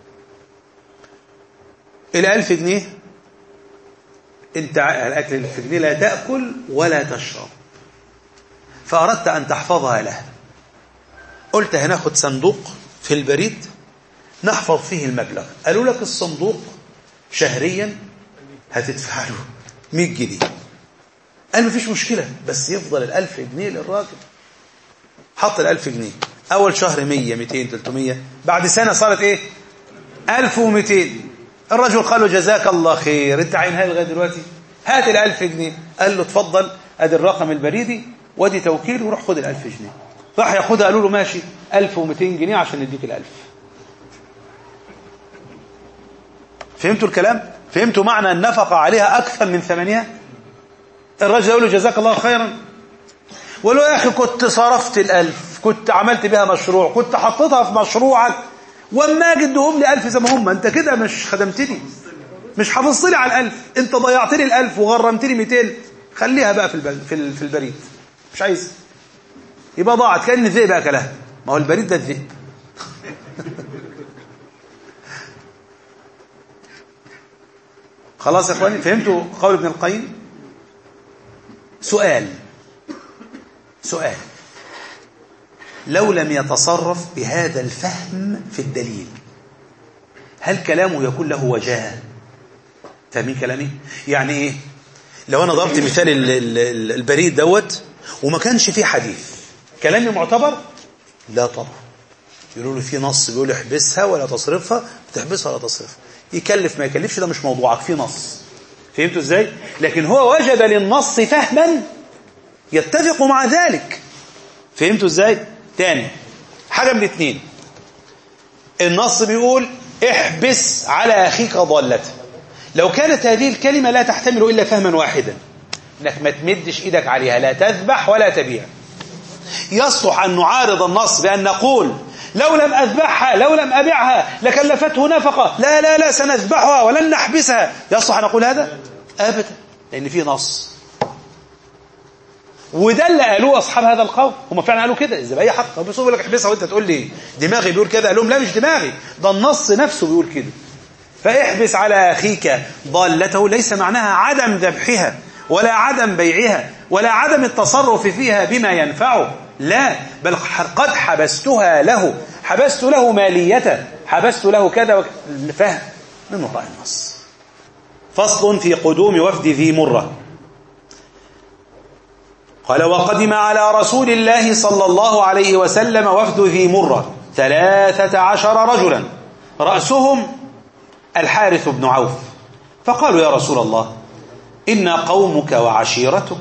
الألف جنيه انت الأكل الألف جنيه لا تأكل ولا تشرب، فأردت أن تحفظها له. قلت هناخد صندوق في البريد نحفظ فيه المبلغ. قالوا لك الصندوق شهريا هتدفع له مئة جنيه. قال مفيش مشكلة، بس يفضل الألف جنيه للراجل. حط الألف جنيه، أول شهر مية ميتين تلتمية، بعد سنة صارت إيه؟ ألف ومئتين. الرجل قال له جزاك الله خير، أنت عينها لغاية دلوقتي، هات الألف جنيه. قال له اتفضل، أدي الرقم البريدي وادي توكيل وروح خد الألف جنيه. راح ياخدها، قالوا له ماشي ألف ومئتين جنيه عشان نديك الألف. فهمتوا الكلام؟ فهمتوا معنى النفقة عليها أكثر من ثمانية؟ الرجل يقول له جزاك الله خيرا، ولو يا أخي كنت صرفت الألف، كنت عملت بها مشروع، كنت حطيتها في مشروعك، وما جدهم لي ألف زي ما هم، أنت كده مش خدمتني، مش حافظت لي على الألف، أنت ضيعت لي الألف وغرمت لي مئتين، خليها بقى في في البريد، مش عايز، يبقى ضاعت كأن الذئب أكلها. ما هو البريد ده الذئب. خلاص يا اخواني، فهمتوا قول ابن القيم؟ سؤال سؤال لو لم يتصرف بهذا الفهم في الدليل، هل كلامه يكون له وجاهه؟ فاهمين كلامي؟ يعني ايه؟ لو انا ضربت مثال البريد دوت وما كانش فيه حديث، كلامي معتبر؟ لا طبعا. يقولوا له في نص بيقول احبسها ولا تصرفها، تحبسها ولا تصرفها، يكلف ما يكلفش ده مش موضوعك، في نص. فهمتوا ازاي؟ لكن هو وجد للنص فهما يتفق مع ذلك. فهمتوا ازاي؟ تاني حاجه من الاثنين، النص بيقول احبس على اخيك ضالته، لو كانت هذه الكلمه لا تحتمل الا فهما واحدا، انك ما تمدش ايدك عليها، لا تذبح ولا تبيع، يصلح ان نعارض النص بان نقول لو لم أذبحها لو لم أبيعها لكلفته نفقة، لا لا لا سنذبحها ولن نحبسها، يصلح أن نقول هذا؟ أبدا، لأن فيه نص. وده اللي قالوه أصحاب هذا القول، هم فعلا قالوا كده، إذا بأي حق بس يقول لك احبسها وأنت تقول لي دماغي بيقول كده، قال لهم لا مش دماغي، ده النص نفسه بيقول كده. فاحبس على أخيك ضالته ليس معناها عدم ذبحها ولا عدم بيعها ولا عدم التصرف فيها بما ينفعه، لا، بل قد حبستها له، حبست له ماليته، حبست له كذا وكذا، فهم من وراء النص. فصل في قدوم وفد ذي مرة. قال وقدم على رسول الله صلى الله عليه وسلم وفد ذي مرة ثلاثة عشر رجلا رأسهم الحارث بن عوف، فقالوا يا رسول الله إن قومك وعشيرتك،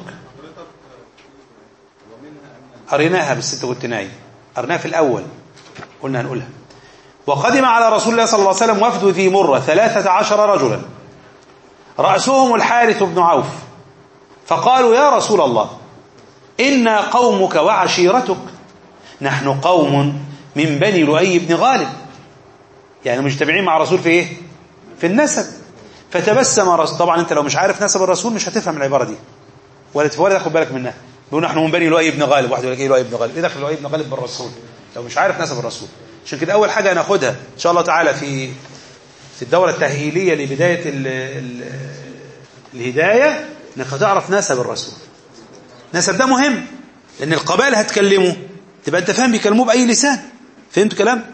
قريناها بالست والتناين، قرناها في الأول قلنا هنقولها. وقدم على رسول الله صلى الله عليه وسلم وفد ذي مرة ثلاثة عشر رجلا رأسهم الحارث بن عوف، فقالوا يا رسول الله إنا قومك وعشيرتك، نحن قوم من بني لؤي بن غالب، يعني مجتمعين مع الرسول في إيه؟ في النسب. فتبسم رسول، طبعا أنت لو مش عارف نسب الرسول مش هتفهم العبارة دي ولا ولا تاخد بالك منها. بيقول نحن من بني لؤي بن غالب، واحد يقول لك ايه لؤي بن غالب، ايه دخل لؤي بن غالب بالرسول لو مش عارف نسب الرسول؟ عشان كده اول حاجه هناخدها ان شاء الله تعالى في في الدوره التاهيليه لبدايه ال ال الهدايه، انك تعرف نسب الرسول. نسب ده مهم، لان القبائل هتكلمه تبقى انت فاهم بيكلموه باي لسان. فهمت كلام؟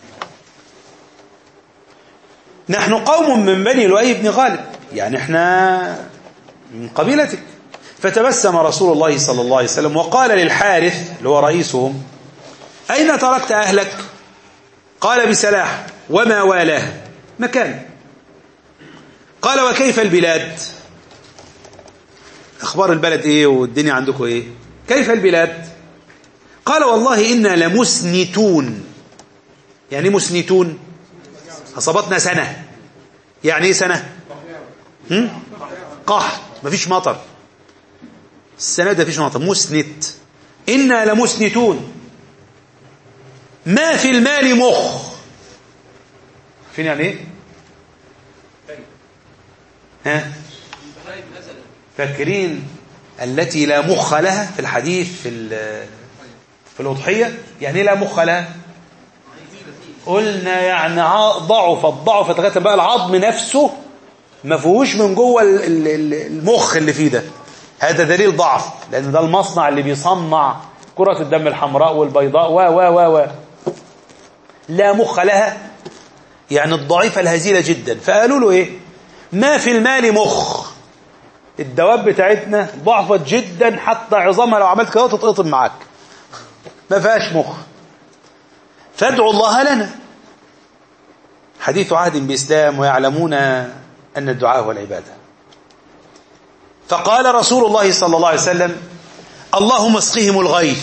نحن قوم من بني لؤي بن غالب، يعني احنا من قبيلتك. فتبسم رسول الله صلى الله عليه وسلم وقال للحارث اللي هو رئيسهم أين تركت أهلك؟ قال بسلاح وما والاه، مكان. قال وكيف البلاد؟ أخبار البلد إيه والدنيا عندكم إيه؟ كيف البلاد؟ قال والله إنا لمسنتون. يعني مسنتون؟ أصابتنا سنة. يعني إيه سنة؟ هم؟ قحط، مفيش مطر السنة ده، فيش مطر، مسنت. إنا لمسنتون ما في المال مخ. فين يعني ايه؟ ها؟ فاكرين التي لا مخ لها في الحديث في في الأضحية. يعني لا مخ لها؟ قلنا يعني ضعفت ضعفت لغايه بقى العظم نفسه ما فيهوش من جوه المخ اللي فيه ده. هذا دليل ضعف، لأن ده المصنع اللي بيصنع كرة الدم الحمراء والبيضاء و و و و لا مخ لها، يعني الضعيفة الهزيلة جدا. فقالوا له إيه؟ ما في المال مخ. الدواب بتاعتنا ضعفت جدا حتى عظامها لو عملت كده تتقطم معاك، ما فيهاش مخ، فادعوا الله لنا. حديث عهد بإسلام ويعلمون أن الدعاء هو العبادة. فقال رسول الله صلى الله عليه وسلم اللهم اسقهم الغيث.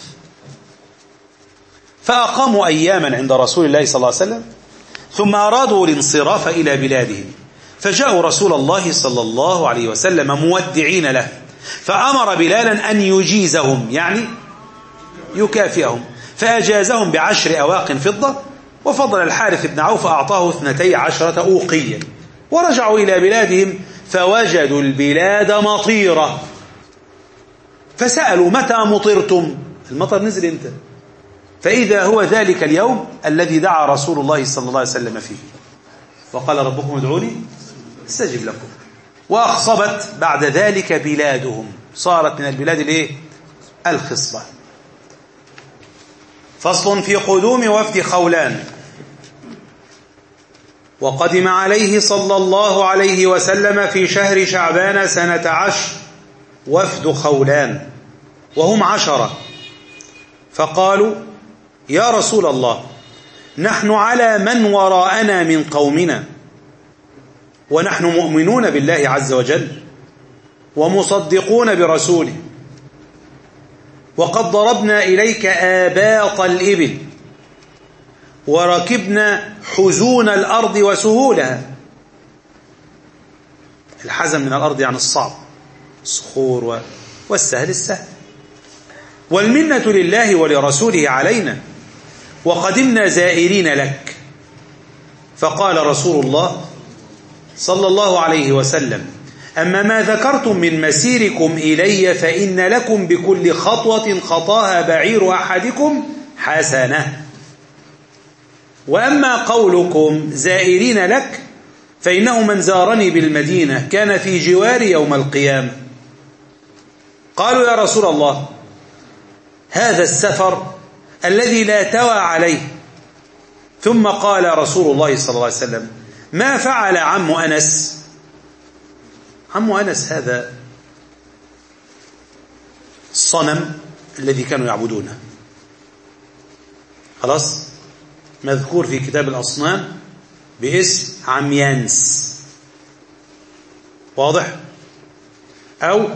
فأقاموا أياما عند رسول الله صلى الله عليه وسلم، ثم أرادوا الانصراف إلى بلادهم، فجاءوا رسول الله صلى الله عليه وسلم مودعين له، فأمر بلالا أن يجيزهم، يعني يكافئهم، فأجازهم بعشر أواق فضة، وفضل الحارث بن عوف أعطاه اثنتي عشرة أوقيا. ورجعوا إلى بلادهم فوجدوا البلاد مطيرة، فسألوا متى مطرتم؟ المطر نزل امتى؟ فإذا هو ذلك اليوم الذي دعا رسول الله صلى الله عليه وسلم فيه، وقال ربكم ادعوني استجب لكم. وأخصبت بعد ذلك بلادهم، صارت من البلاد الايه؟ الخصبة. فصل في قدوم وفد خولان. وقدم عليه صلى الله عليه وسلم في شهر شعبان سنة عشر وفد خولان، وهم عشرة، فقالوا يا رسول الله نحن على من وراءنا من قومنا، ونحن مؤمنون بالله عز وجل ومصدقون برسوله، وقد ضربنا إليك آباط الإبل وركبنا حزون الأرض وسهولها. الحزن من الأرض يعني الصعب، الصخور والسهل السهل. والمنة لله ولرسوله علينا، وقدمنا زائرين لك. فقال رسول الله صلى الله عليه وسلم أما ما ذكرتم من مسيركم إلي فإن لكم بكل خطوة خطاها بعير أحدكم حسنة، وأما قولكم زائرين لك فإنه من زارني بالمدينة كان في جواري يوم القيامة. قالوا يا رسول الله هذا السفر الذي لا توى عليه. ثم قال رسول الله صلى الله عليه وسلم ما فعل عم أنس؟ عم أنس هذا الصنم الذي كانوا يعبدونه، خلاص، مذكور في كتاب الأصنام باسم عميانس، واضح؟ أو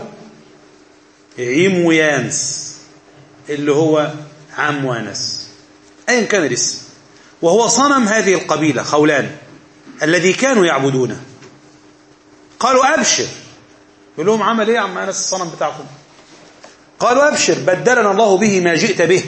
عمويانس اللي هو عم أنس، أين كان الاسم، وهو صنم هذه القبيلة خولان الذي كانوا يعبدونه. قالوا أبشر. يقول لهم عمل إيه عم أنس الصنم بتاعكم؟ قالوا أبشر بدلنا الله به ما جئت به،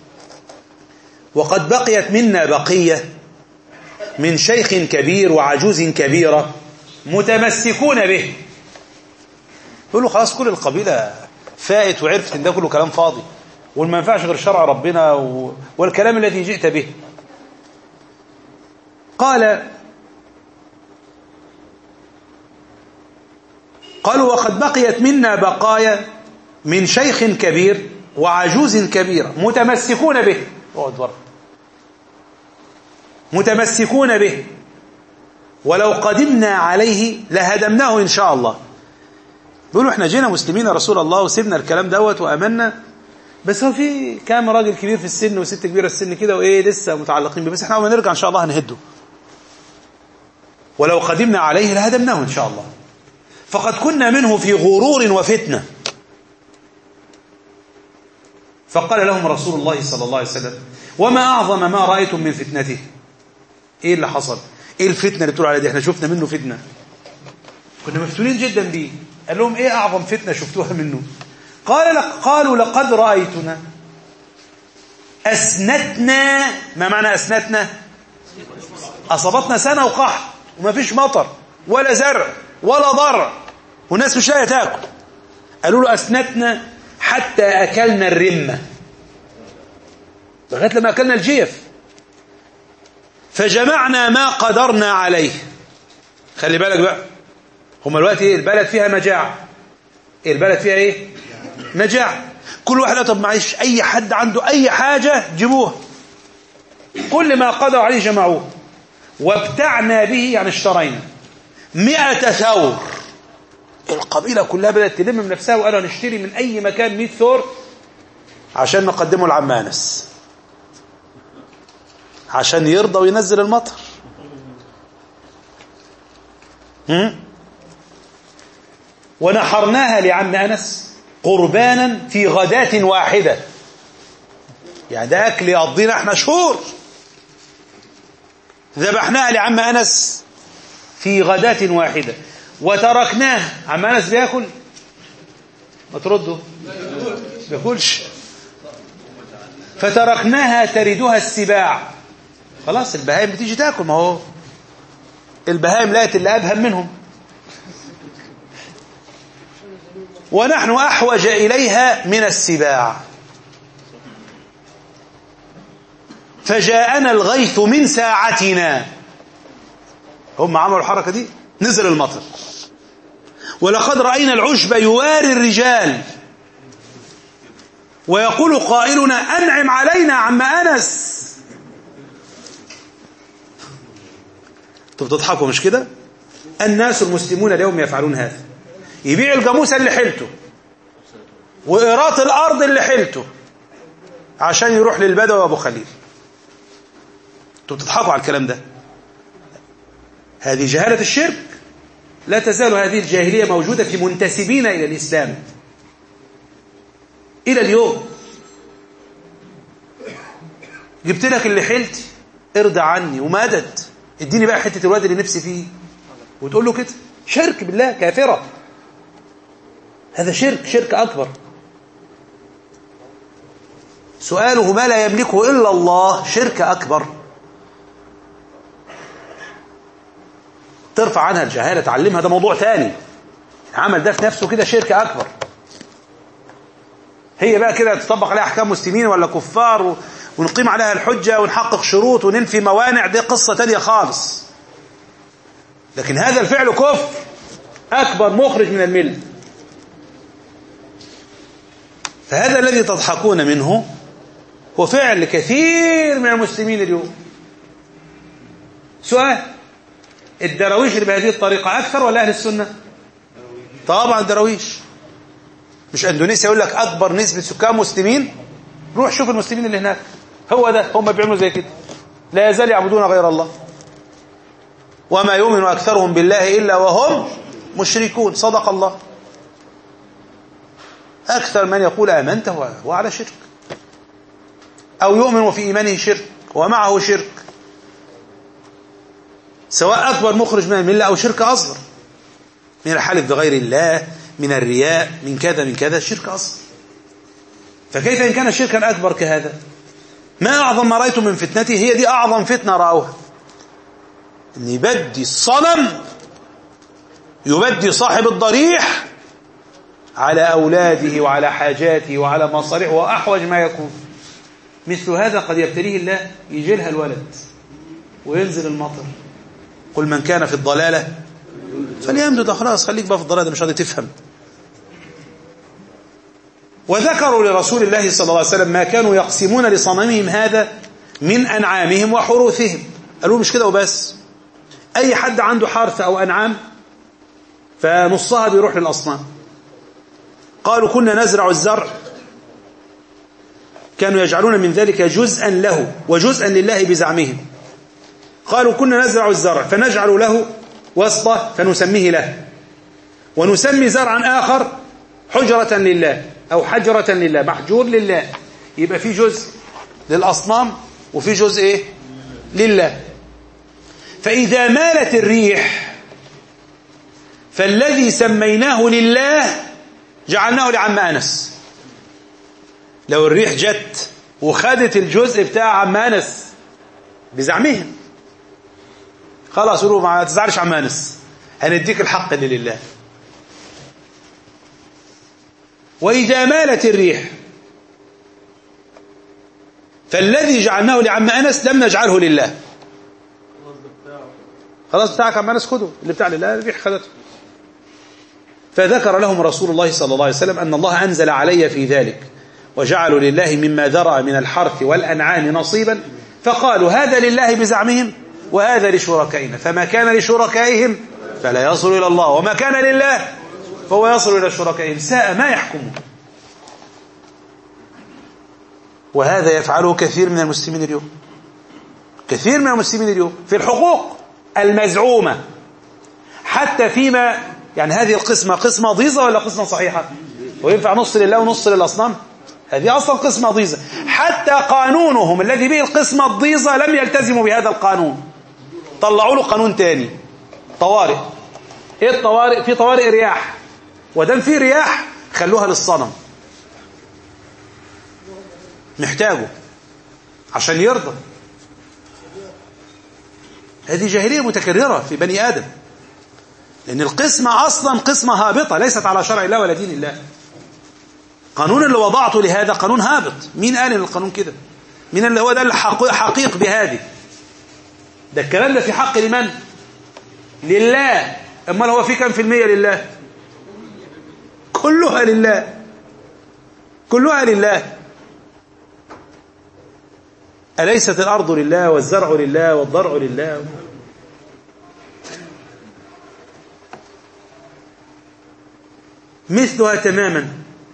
وقد بقيت منا بقية من شيخ كبير وعجوز كبيرة متمسكون به. يقول له خلاص كل القبيلة فائت وعرفت ان ده كله كلام فاضي، وما ينفعش غير شرع ربنا و... والكلام الذي جئت به. قال قالوا وقد بقيت منا بقايا من شيخ كبير وعجوز كبيرة متمسكون به، متمسكون به ولو قدمنا عليه لهدمناه إن شاء الله. بيقولوا احنا جينا مسلمين يا رسول الله وسيبنا الكلام دوت وأمنا، بس هو في كام راجل كبير في السن وست كبيرة في السن كده وإيه لسه متعلقين به، بس احنا أول ما نرجع إن شاء الله هنهده، ولو قدمنا عليه لهدمناه إن شاء الله، فقد كنا منه في غرور وفتنة. فقال لهم رسول الله صلى الله عليه وسلم وما أعظم ما رأيتم من فتنته؟ إيه اللي حصل؟ إيه الفتنة اللي بتقول على دي؟ احنا شفنا منه فتنة، كنا مفتونين جدا بيه. قال لهم إيه أعظم فتنة شفتوها منه؟ قال لك قالوا لقد رأيتنا أسنتنا. ما معنى أسنتنا؟ أصابتنا سنة وقحط وما فيش مطر ولا زرع ولا ضرع والناس مش لاقيه تاكل. قالوا له أسنتنا حتى أكلنا الرمة. لغاية لما أكلنا الجيف. فجمعنا ما قدرنا عليه. خلي بالك بقى، هم الوقت ايه؟ البلد فيها مجاعة. إيه البلد فيها ايه؟ مجاعة. كل واحد طب معلش اي حد عنده اي حاجة جيبوها. كل ما قدروا عليه جمعوه. وابتعنا به، يعني اشترينا مئة ثور. القبيلة كلها بدأت تلم من نفسها وقالوا نشتري من اي مكان مئة ثور عشان نقدمه لعم أنس عشان يرضى وينزل المطر. هم؟ ونحرناها لعم أنس قربانا في غداة واحدة. يعني ده أكل يقضينا احنا شهور. ذبحناها لعم أنس في غداة واحدة وتركناه. عم أنس بياكل؟ ما تردوا بياكلش. فتركناها تردها السباع. خلاص البهائم بتيجي تاكل، ما هو البهائم لقت اللي أبهم منهم. ونحن أحوج إليها من السباع. فجاءنا الغيث من ساعتنا. هم عملوا الحركة دي، نزل المطر. ولقد رأينا العشب يواري الرجال ويقول قائلنا أنعم علينا عم أنس. انتوا بتضحكوا مش كده؟ الناس المسلمون اليوم يفعلون هذا. يبيع الجاموسة اللي حيلته وإيرات الأرض اللي حيلته عشان يروح للبدوي وأبو خليل. انتوا بتضحكوا على الكلام ده. هذه جهالة الشرك. لا تزال هذه الجاهلية موجودة في منتسبين إلى الإسلام إلى اليوم. جبت لك اللي حيلتي ارضى عني ومدد، اديني بقى حتة الواد اللي نفسي فيه، وتقول له كده. شرك بالله، كافرة. هذا شرك، شرك أكبر. سؤاله ما لا يملكه إلا الله شرك أكبر. ترفع عنها الجهالة، تعلمها، ده موضوع تاني. عمل ده في نفسه كده شرك أكبر. هي بقى كده تطبق عليها أحكام مسلمين ولا كفار ونقيم عليها الحجة ونحقق شروط وننفي موانع، دي قصة تانية خالص. لكن هذا الفعل كفر أكبر مخرج من الملة. فهذا الذي تضحكون منه هو فعل كثير من المسلمين اليوم. سؤال: الدراويش اللي بهذه الطريقة أكثر ولا أهل السنة؟ طبعا الدراويش. مش أندونيسيا يقول لك أكبر نسبة سكان مسلمين؟ روح شوف المسلمين اللي هناك، هو ده، هم بيعملوا زي كده، لا يزال يعبدون غير الله وما يؤمن أكثرهم بالله إلا وهم مشركون. صدق الله. أكثر من يقول آمنت هو على شرك، أو يؤمن وفي إيمانه شرك ومعه شرك، سواء أكبر مخرج من الملة أو شرك أصغر، من الحلف بغير الله، من الرياء، من كذا من كذا، شرك أصغر. فكيف إن كان شركا أكبر كهذا؟ ما أعظم ما رأيتم من فتنته. هي دي أعظم فتنة رأوها، أن يبدي الصنم، يبدي صاحب الضريح على أولاده وعلى حاجاته وعلى مصالحه وأحوج ما يكون. مثل هذا قد يبتليه الله، يجي لها الولد وينزل المطر. قل من كان في الضلالة فليمدد. خلاص خليك بقى في الضلالة، مش راضي تفهم. وذكروا لرسول الله صلى الله عليه وسلم ما كانوا يقسمون لصنمهم هذا من أنعامهم وحروثهم. قالوا مش كده وبس، أي حد عنده حرث أو أنعام فنصها بيروح للأصنام. قالوا كنا نزرع الزرع، كانوا يجعلون من ذلك جزءا له وجزءا لله بزعمهم. قالوا كنا نزرع الزرع فنجعل له وسطه فنسميه له، ونسمي زرعا آخر حجرة لله أو حجرة لله، محجور لله. يبقى في جزء للأصنام وفي جزء إيه؟ لله. فإذا مالت الريح فالذي سميناه لله جعلناه لعم أنس. لو الريح جت وخدت الجزء بتاع عم أنس بزعمهم، خلاص قولوا ما تزعلش عم أنس، هنديك الحق اللي لله. وإذا مالت الريح فالذي جعلناه لعم أنس لم نجعله لله. خلاص بتاعك عم أنس خده، اللي بتاع لله الريح خدته. فذكر لهم رسول الله صلى الله عليه وسلم أن الله أنزل علي في ذلك وجعلوا لله مما ذرأ من الحرث والأنعام نصيبا، فقالوا هذا لله بزعمهم وهذا لشركائنا، فما كان لشركائهم فلا يصل إلى الله وما كان لله فهو يصل إلى شركائهم، ساء ما يحكمون. وهذا يفعله كثير من المسلمين اليوم، كثير من المسلمين اليوم في الحقوق المزعومة، حتى فيما يعني هذه القسمة قسمة ضيزة ولا قسمة صحيحة؟ وينفع نص لله ونص للأصنام؟ هذه أصلا قسمة ضيزة. حتى قانونهم الذي به القسمة الضيزة لم يلتزموا بهذا القانون، طلعوا له قانون تاني، طوارئ. ايه الطوارئ؟ في طوارئ رياح، ودام في رياح خلوها للصنم، محتاجه عشان يرضى. هذه جاهلية متكررة في بني آدم، لأن القسمة أصلا قسمة هابطة ليست على شرع الله ولا دين الله. قانون اللي وضعته لهذا قانون هابط. مين قال ان القانون كده؟ مين اللي هو ده الحقيق بهذه؟ ده الكلام ده في حق لمن؟ لله. أما هو في كم في المية لله؟ كلها لله، كلها لله. أليست الأرض لله والزرع لله والضرع لله؟ مثلها تماما،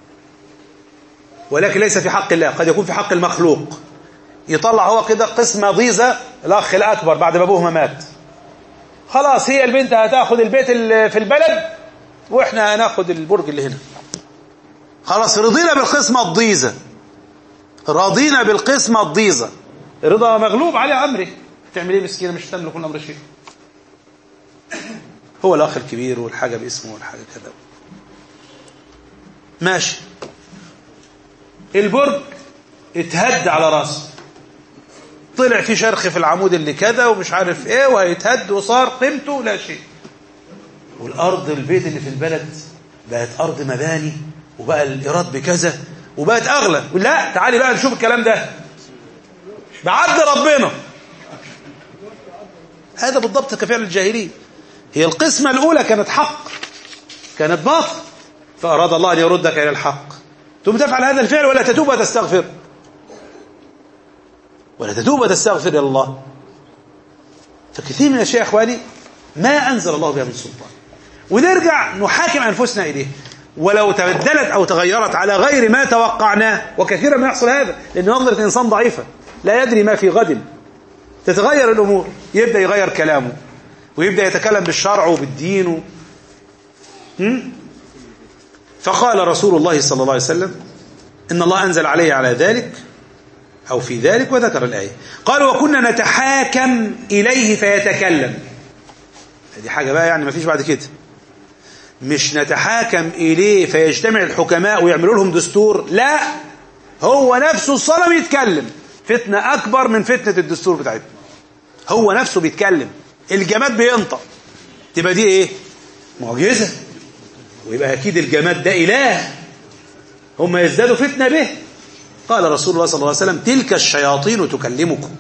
ولكن ليس في حق الله، قد يكون في حق المخلوق. يطلع هو كده قسمة ضيزة، الأخ الأكبر بعد ما أبوه ما مات، خلاص هي البنت هتاخد البيت في البلد وإحنا هناخد البرج اللي هنا. خلاص رضينا بالقسمة الضيزة، راضينا بالقسمة الضيزة، رضا مغلوب على أمره. تعمل ايه مسكينة مش تملك من أمر شيء، هو الأخ الكبير والحاجة باسمه والحاجة كذا ماشي. البرج اتهد على راسه، طلع في شرخ في العمود اللي كذا ومش عارف ايه، وهيتهد وصار قيمته لا شيء. والأرض البيت اللي في البلد بقت أرض مباني، وبقى الإيراد بكذا وبقت أغلى. لا تعالي بقى نشوف الكلام ده بعد ربنا. هذا بالضبط كفعل الجاهلية. هي القسمة الأولى كانت حق، كانت باطل، فأراد الله أن يردك إلى الحق، ثم تفعل هذا الفعل ولا تتوب وتستغفر، ولا تتوب وتستغفر إلى الله. فكثير من الأشياء يا إخواني ما أنزل الله بها من سلطان، ونرجع نحاكم أنفسنا إليه. ولو تبدلت أو تغيرت على غير ما توقعناه، وكثيرا ما يحصل هذا لأن نظرة إنسان ضعيفة لا يدري ما في غد، تتغير الأمور، يبدأ يغير كلامه ويبدأ يتكلم بالشرع وبالدين. فقال رسول الله صلى الله عليه وسلم إن الله أنزل عليه على ذلك أو في ذلك، وذكر الآية. قال وكنا نتحاكم إليه فيتكلم. هذه حاجة بقى يعني ما فيش بعد كده، مش نتحاكم إليه فيجتمع الحكماء ويعملوا لهم دستور، لا، هو نفسه الصنم يتكلم. فتنة أكبر من فتنة الدستور بتاعتنا. هو نفسه بيتكلم، الجماد بينطق، تبقى دي إيه؟ معجزة. ويبقى أكيد الجماد ده إله، هم يزدادوا فتنة به. قال رسول الله صلى الله عليه وسلم تلك الشياطين تكلمكم.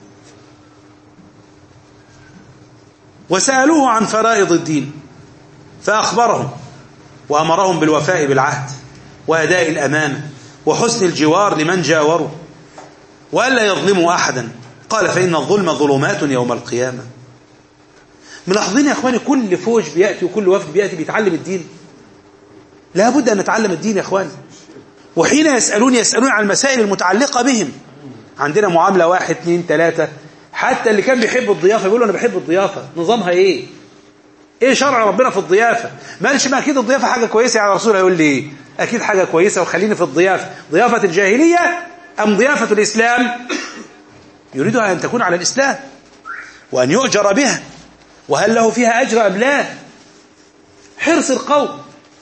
وسألوه عن فرائض الدين فأخبرهم وأمرهم بالوفاء بالعهد وأداء الأمانة وحسن الجوار لمن جاوروا وألا يظلموا أحدا. قال فإن الظلم ظلمات يوم القيامة. ملاحظين يا أخواني كل فوج بيأتي وكل وفد بيأتي بيتعلم الدين. لا بد أن نتعلم الدين يا أخواني. وحين يسألون يسألون عن المسائل المتعلقة بهم. عندنا معاملة واحد اثنين ثلاثة. حتى اللي كان بيحب الضيافة يقول أنا بحب الضيافة، نظامها إيه؟ إيه شرع ربنا في الضيافة؟ ما قالش ما أكيد الضيافة حاجة كويسة يا رسول. هيقول لي إيه؟ أكيد حاجة كويسة وخليني في الضيافة. ضيافة الجاهلية أم ضيافة الإسلام؟ يريدها أن تكون على الإسلام وأن يؤجر بها، وهل له فيها أجر أم لا؟ حرص القوم.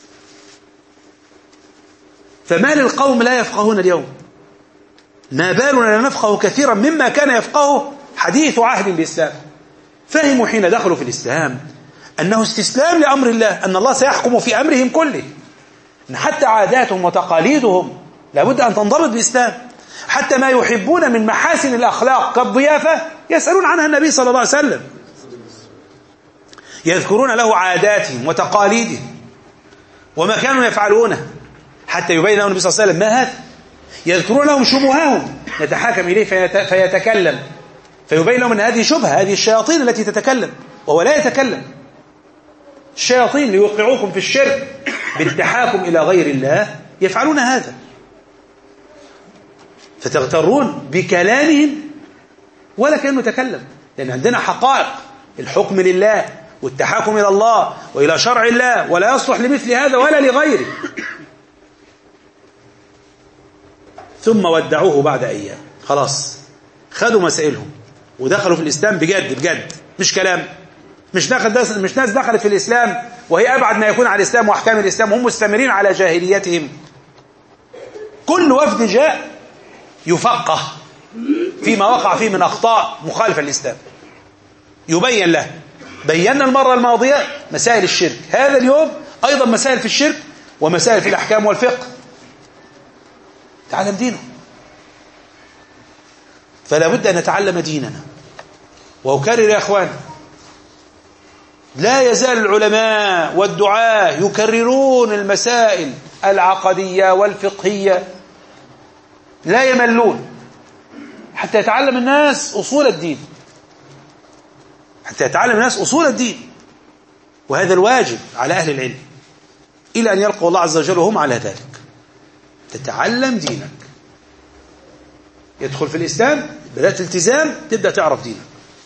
فما للقوم لا يفقهون اليوم؟ ما بالنا لا نفقه كثيرا مما كان يفقهه حديث عهد بالإسلام. فهموا حين دخلوا في الإسلام أنه استسلام لأمر الله، أن الله سيحكم في أمرهم كله، أن حتى عاداتهم وتقاليدهم لابد أن تنضبط بالإسلام. حتى ما يحبون من محاسن الأخلاق كالضيافة يسألون عنها النبي صلى الله عليه وسلم، يذكرون له عاداتهم وتقاليدهم وما كانوا يفعلونه حتى يبين لهم النبي صلى الله عليه وسلم ما هذا. يذكرون لهم شبههم نتحاكم إليه فيت... فيتكلم فيبين لهم أن هذه شبهة، هذه الشياطين التي تتكلم وهو لا يتكلم. الشياطين ليوقعوكم في الشرك بالتحاكم إلى غير الله يفعلون هذا، فتغترون بكلامهم ولا كأنه تكلم، لأن عندنا حقائق الحكم لله والتحاكم إلى الله وإلى شرع الله، ولا يصلح لمثل هذا ولا لغيره. ثم ودعوه بعد أيام، خلاص خدوا مسائلهم ودخلوا في الإسلام بجد بجد، مش كلام، مش دخل مش ناس دخلت في الإسلام وهي أبعد ما يكون عن الإسلام وأحكام الإسلام، هم مستمرين على جاهليتهم. كل وفد جاء يفقه فيما وقع فيه من أخطاء مخالفة للإسلام، يبين له. بينا المرة الماضية مسائل الشرك، هذا اليوم أيضا مسائل في الشرك ومسائل في الأحكام والفقه. تعلم دينه، فلا بد أن نتعلم ديننا. وأكرر يا أخوان، لا يزال العلماء والدعاة يكررون المسائل العقدية والفقهية، لا يملون حتى يتعلم الناس أصول الدين، حتى يتعلم الناس أصول الدين. وهذا الواجب على أهل العلم إلى أن يلقوا الله عز وجل وهم على ذلك. تتعلم دينك، يدخل في الإسلام، بدأت التزام، تبدأ تعرف دينك.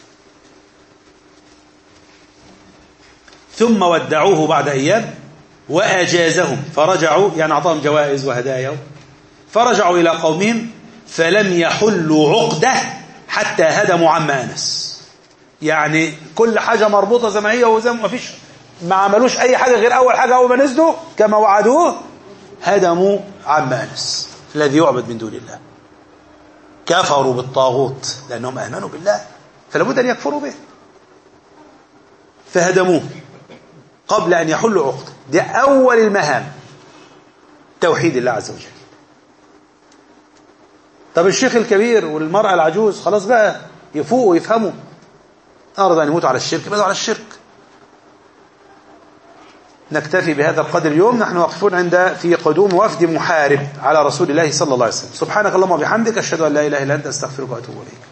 ثم ودعوه بعد أيام وأجازهم فرجعوا، يعني أعطاهم جوائز وهدايا، فرجعوا إلى قومهم فلم يحلوا عقدة حتى هدموا عم أنس. يعني كل حاجة مربوطة زي ما هي وزي ما فيش، ما عملوش أي حاجة غير أول حاجة أول ما نزلوا كما وعدوه هدموا عم أنس الذي يعبد من دون الله. كفروا بالطاغوت لأنهم آمنوا بالله، فلا بد أن يكفروا به، فهدموه قبل أن يحلوا عقد. دي أول المهام، توحيد الله عز وجل. طب الشيخ الكبير والمرأة العجوز خلاص بقى يفوقوا ويفهموا، أراد أن يموتوا على الشرك بدأوا على الشرك. نكتفي بهذا القدر اليوم. نحن واقفون عند في قدوم وفد محارب على رسول الله صلى الله عليه وسلم. سبحانك اللهم وبحمدك، أشهد أن لا إله إلا أنت، أستغفرك وأتوب إليك.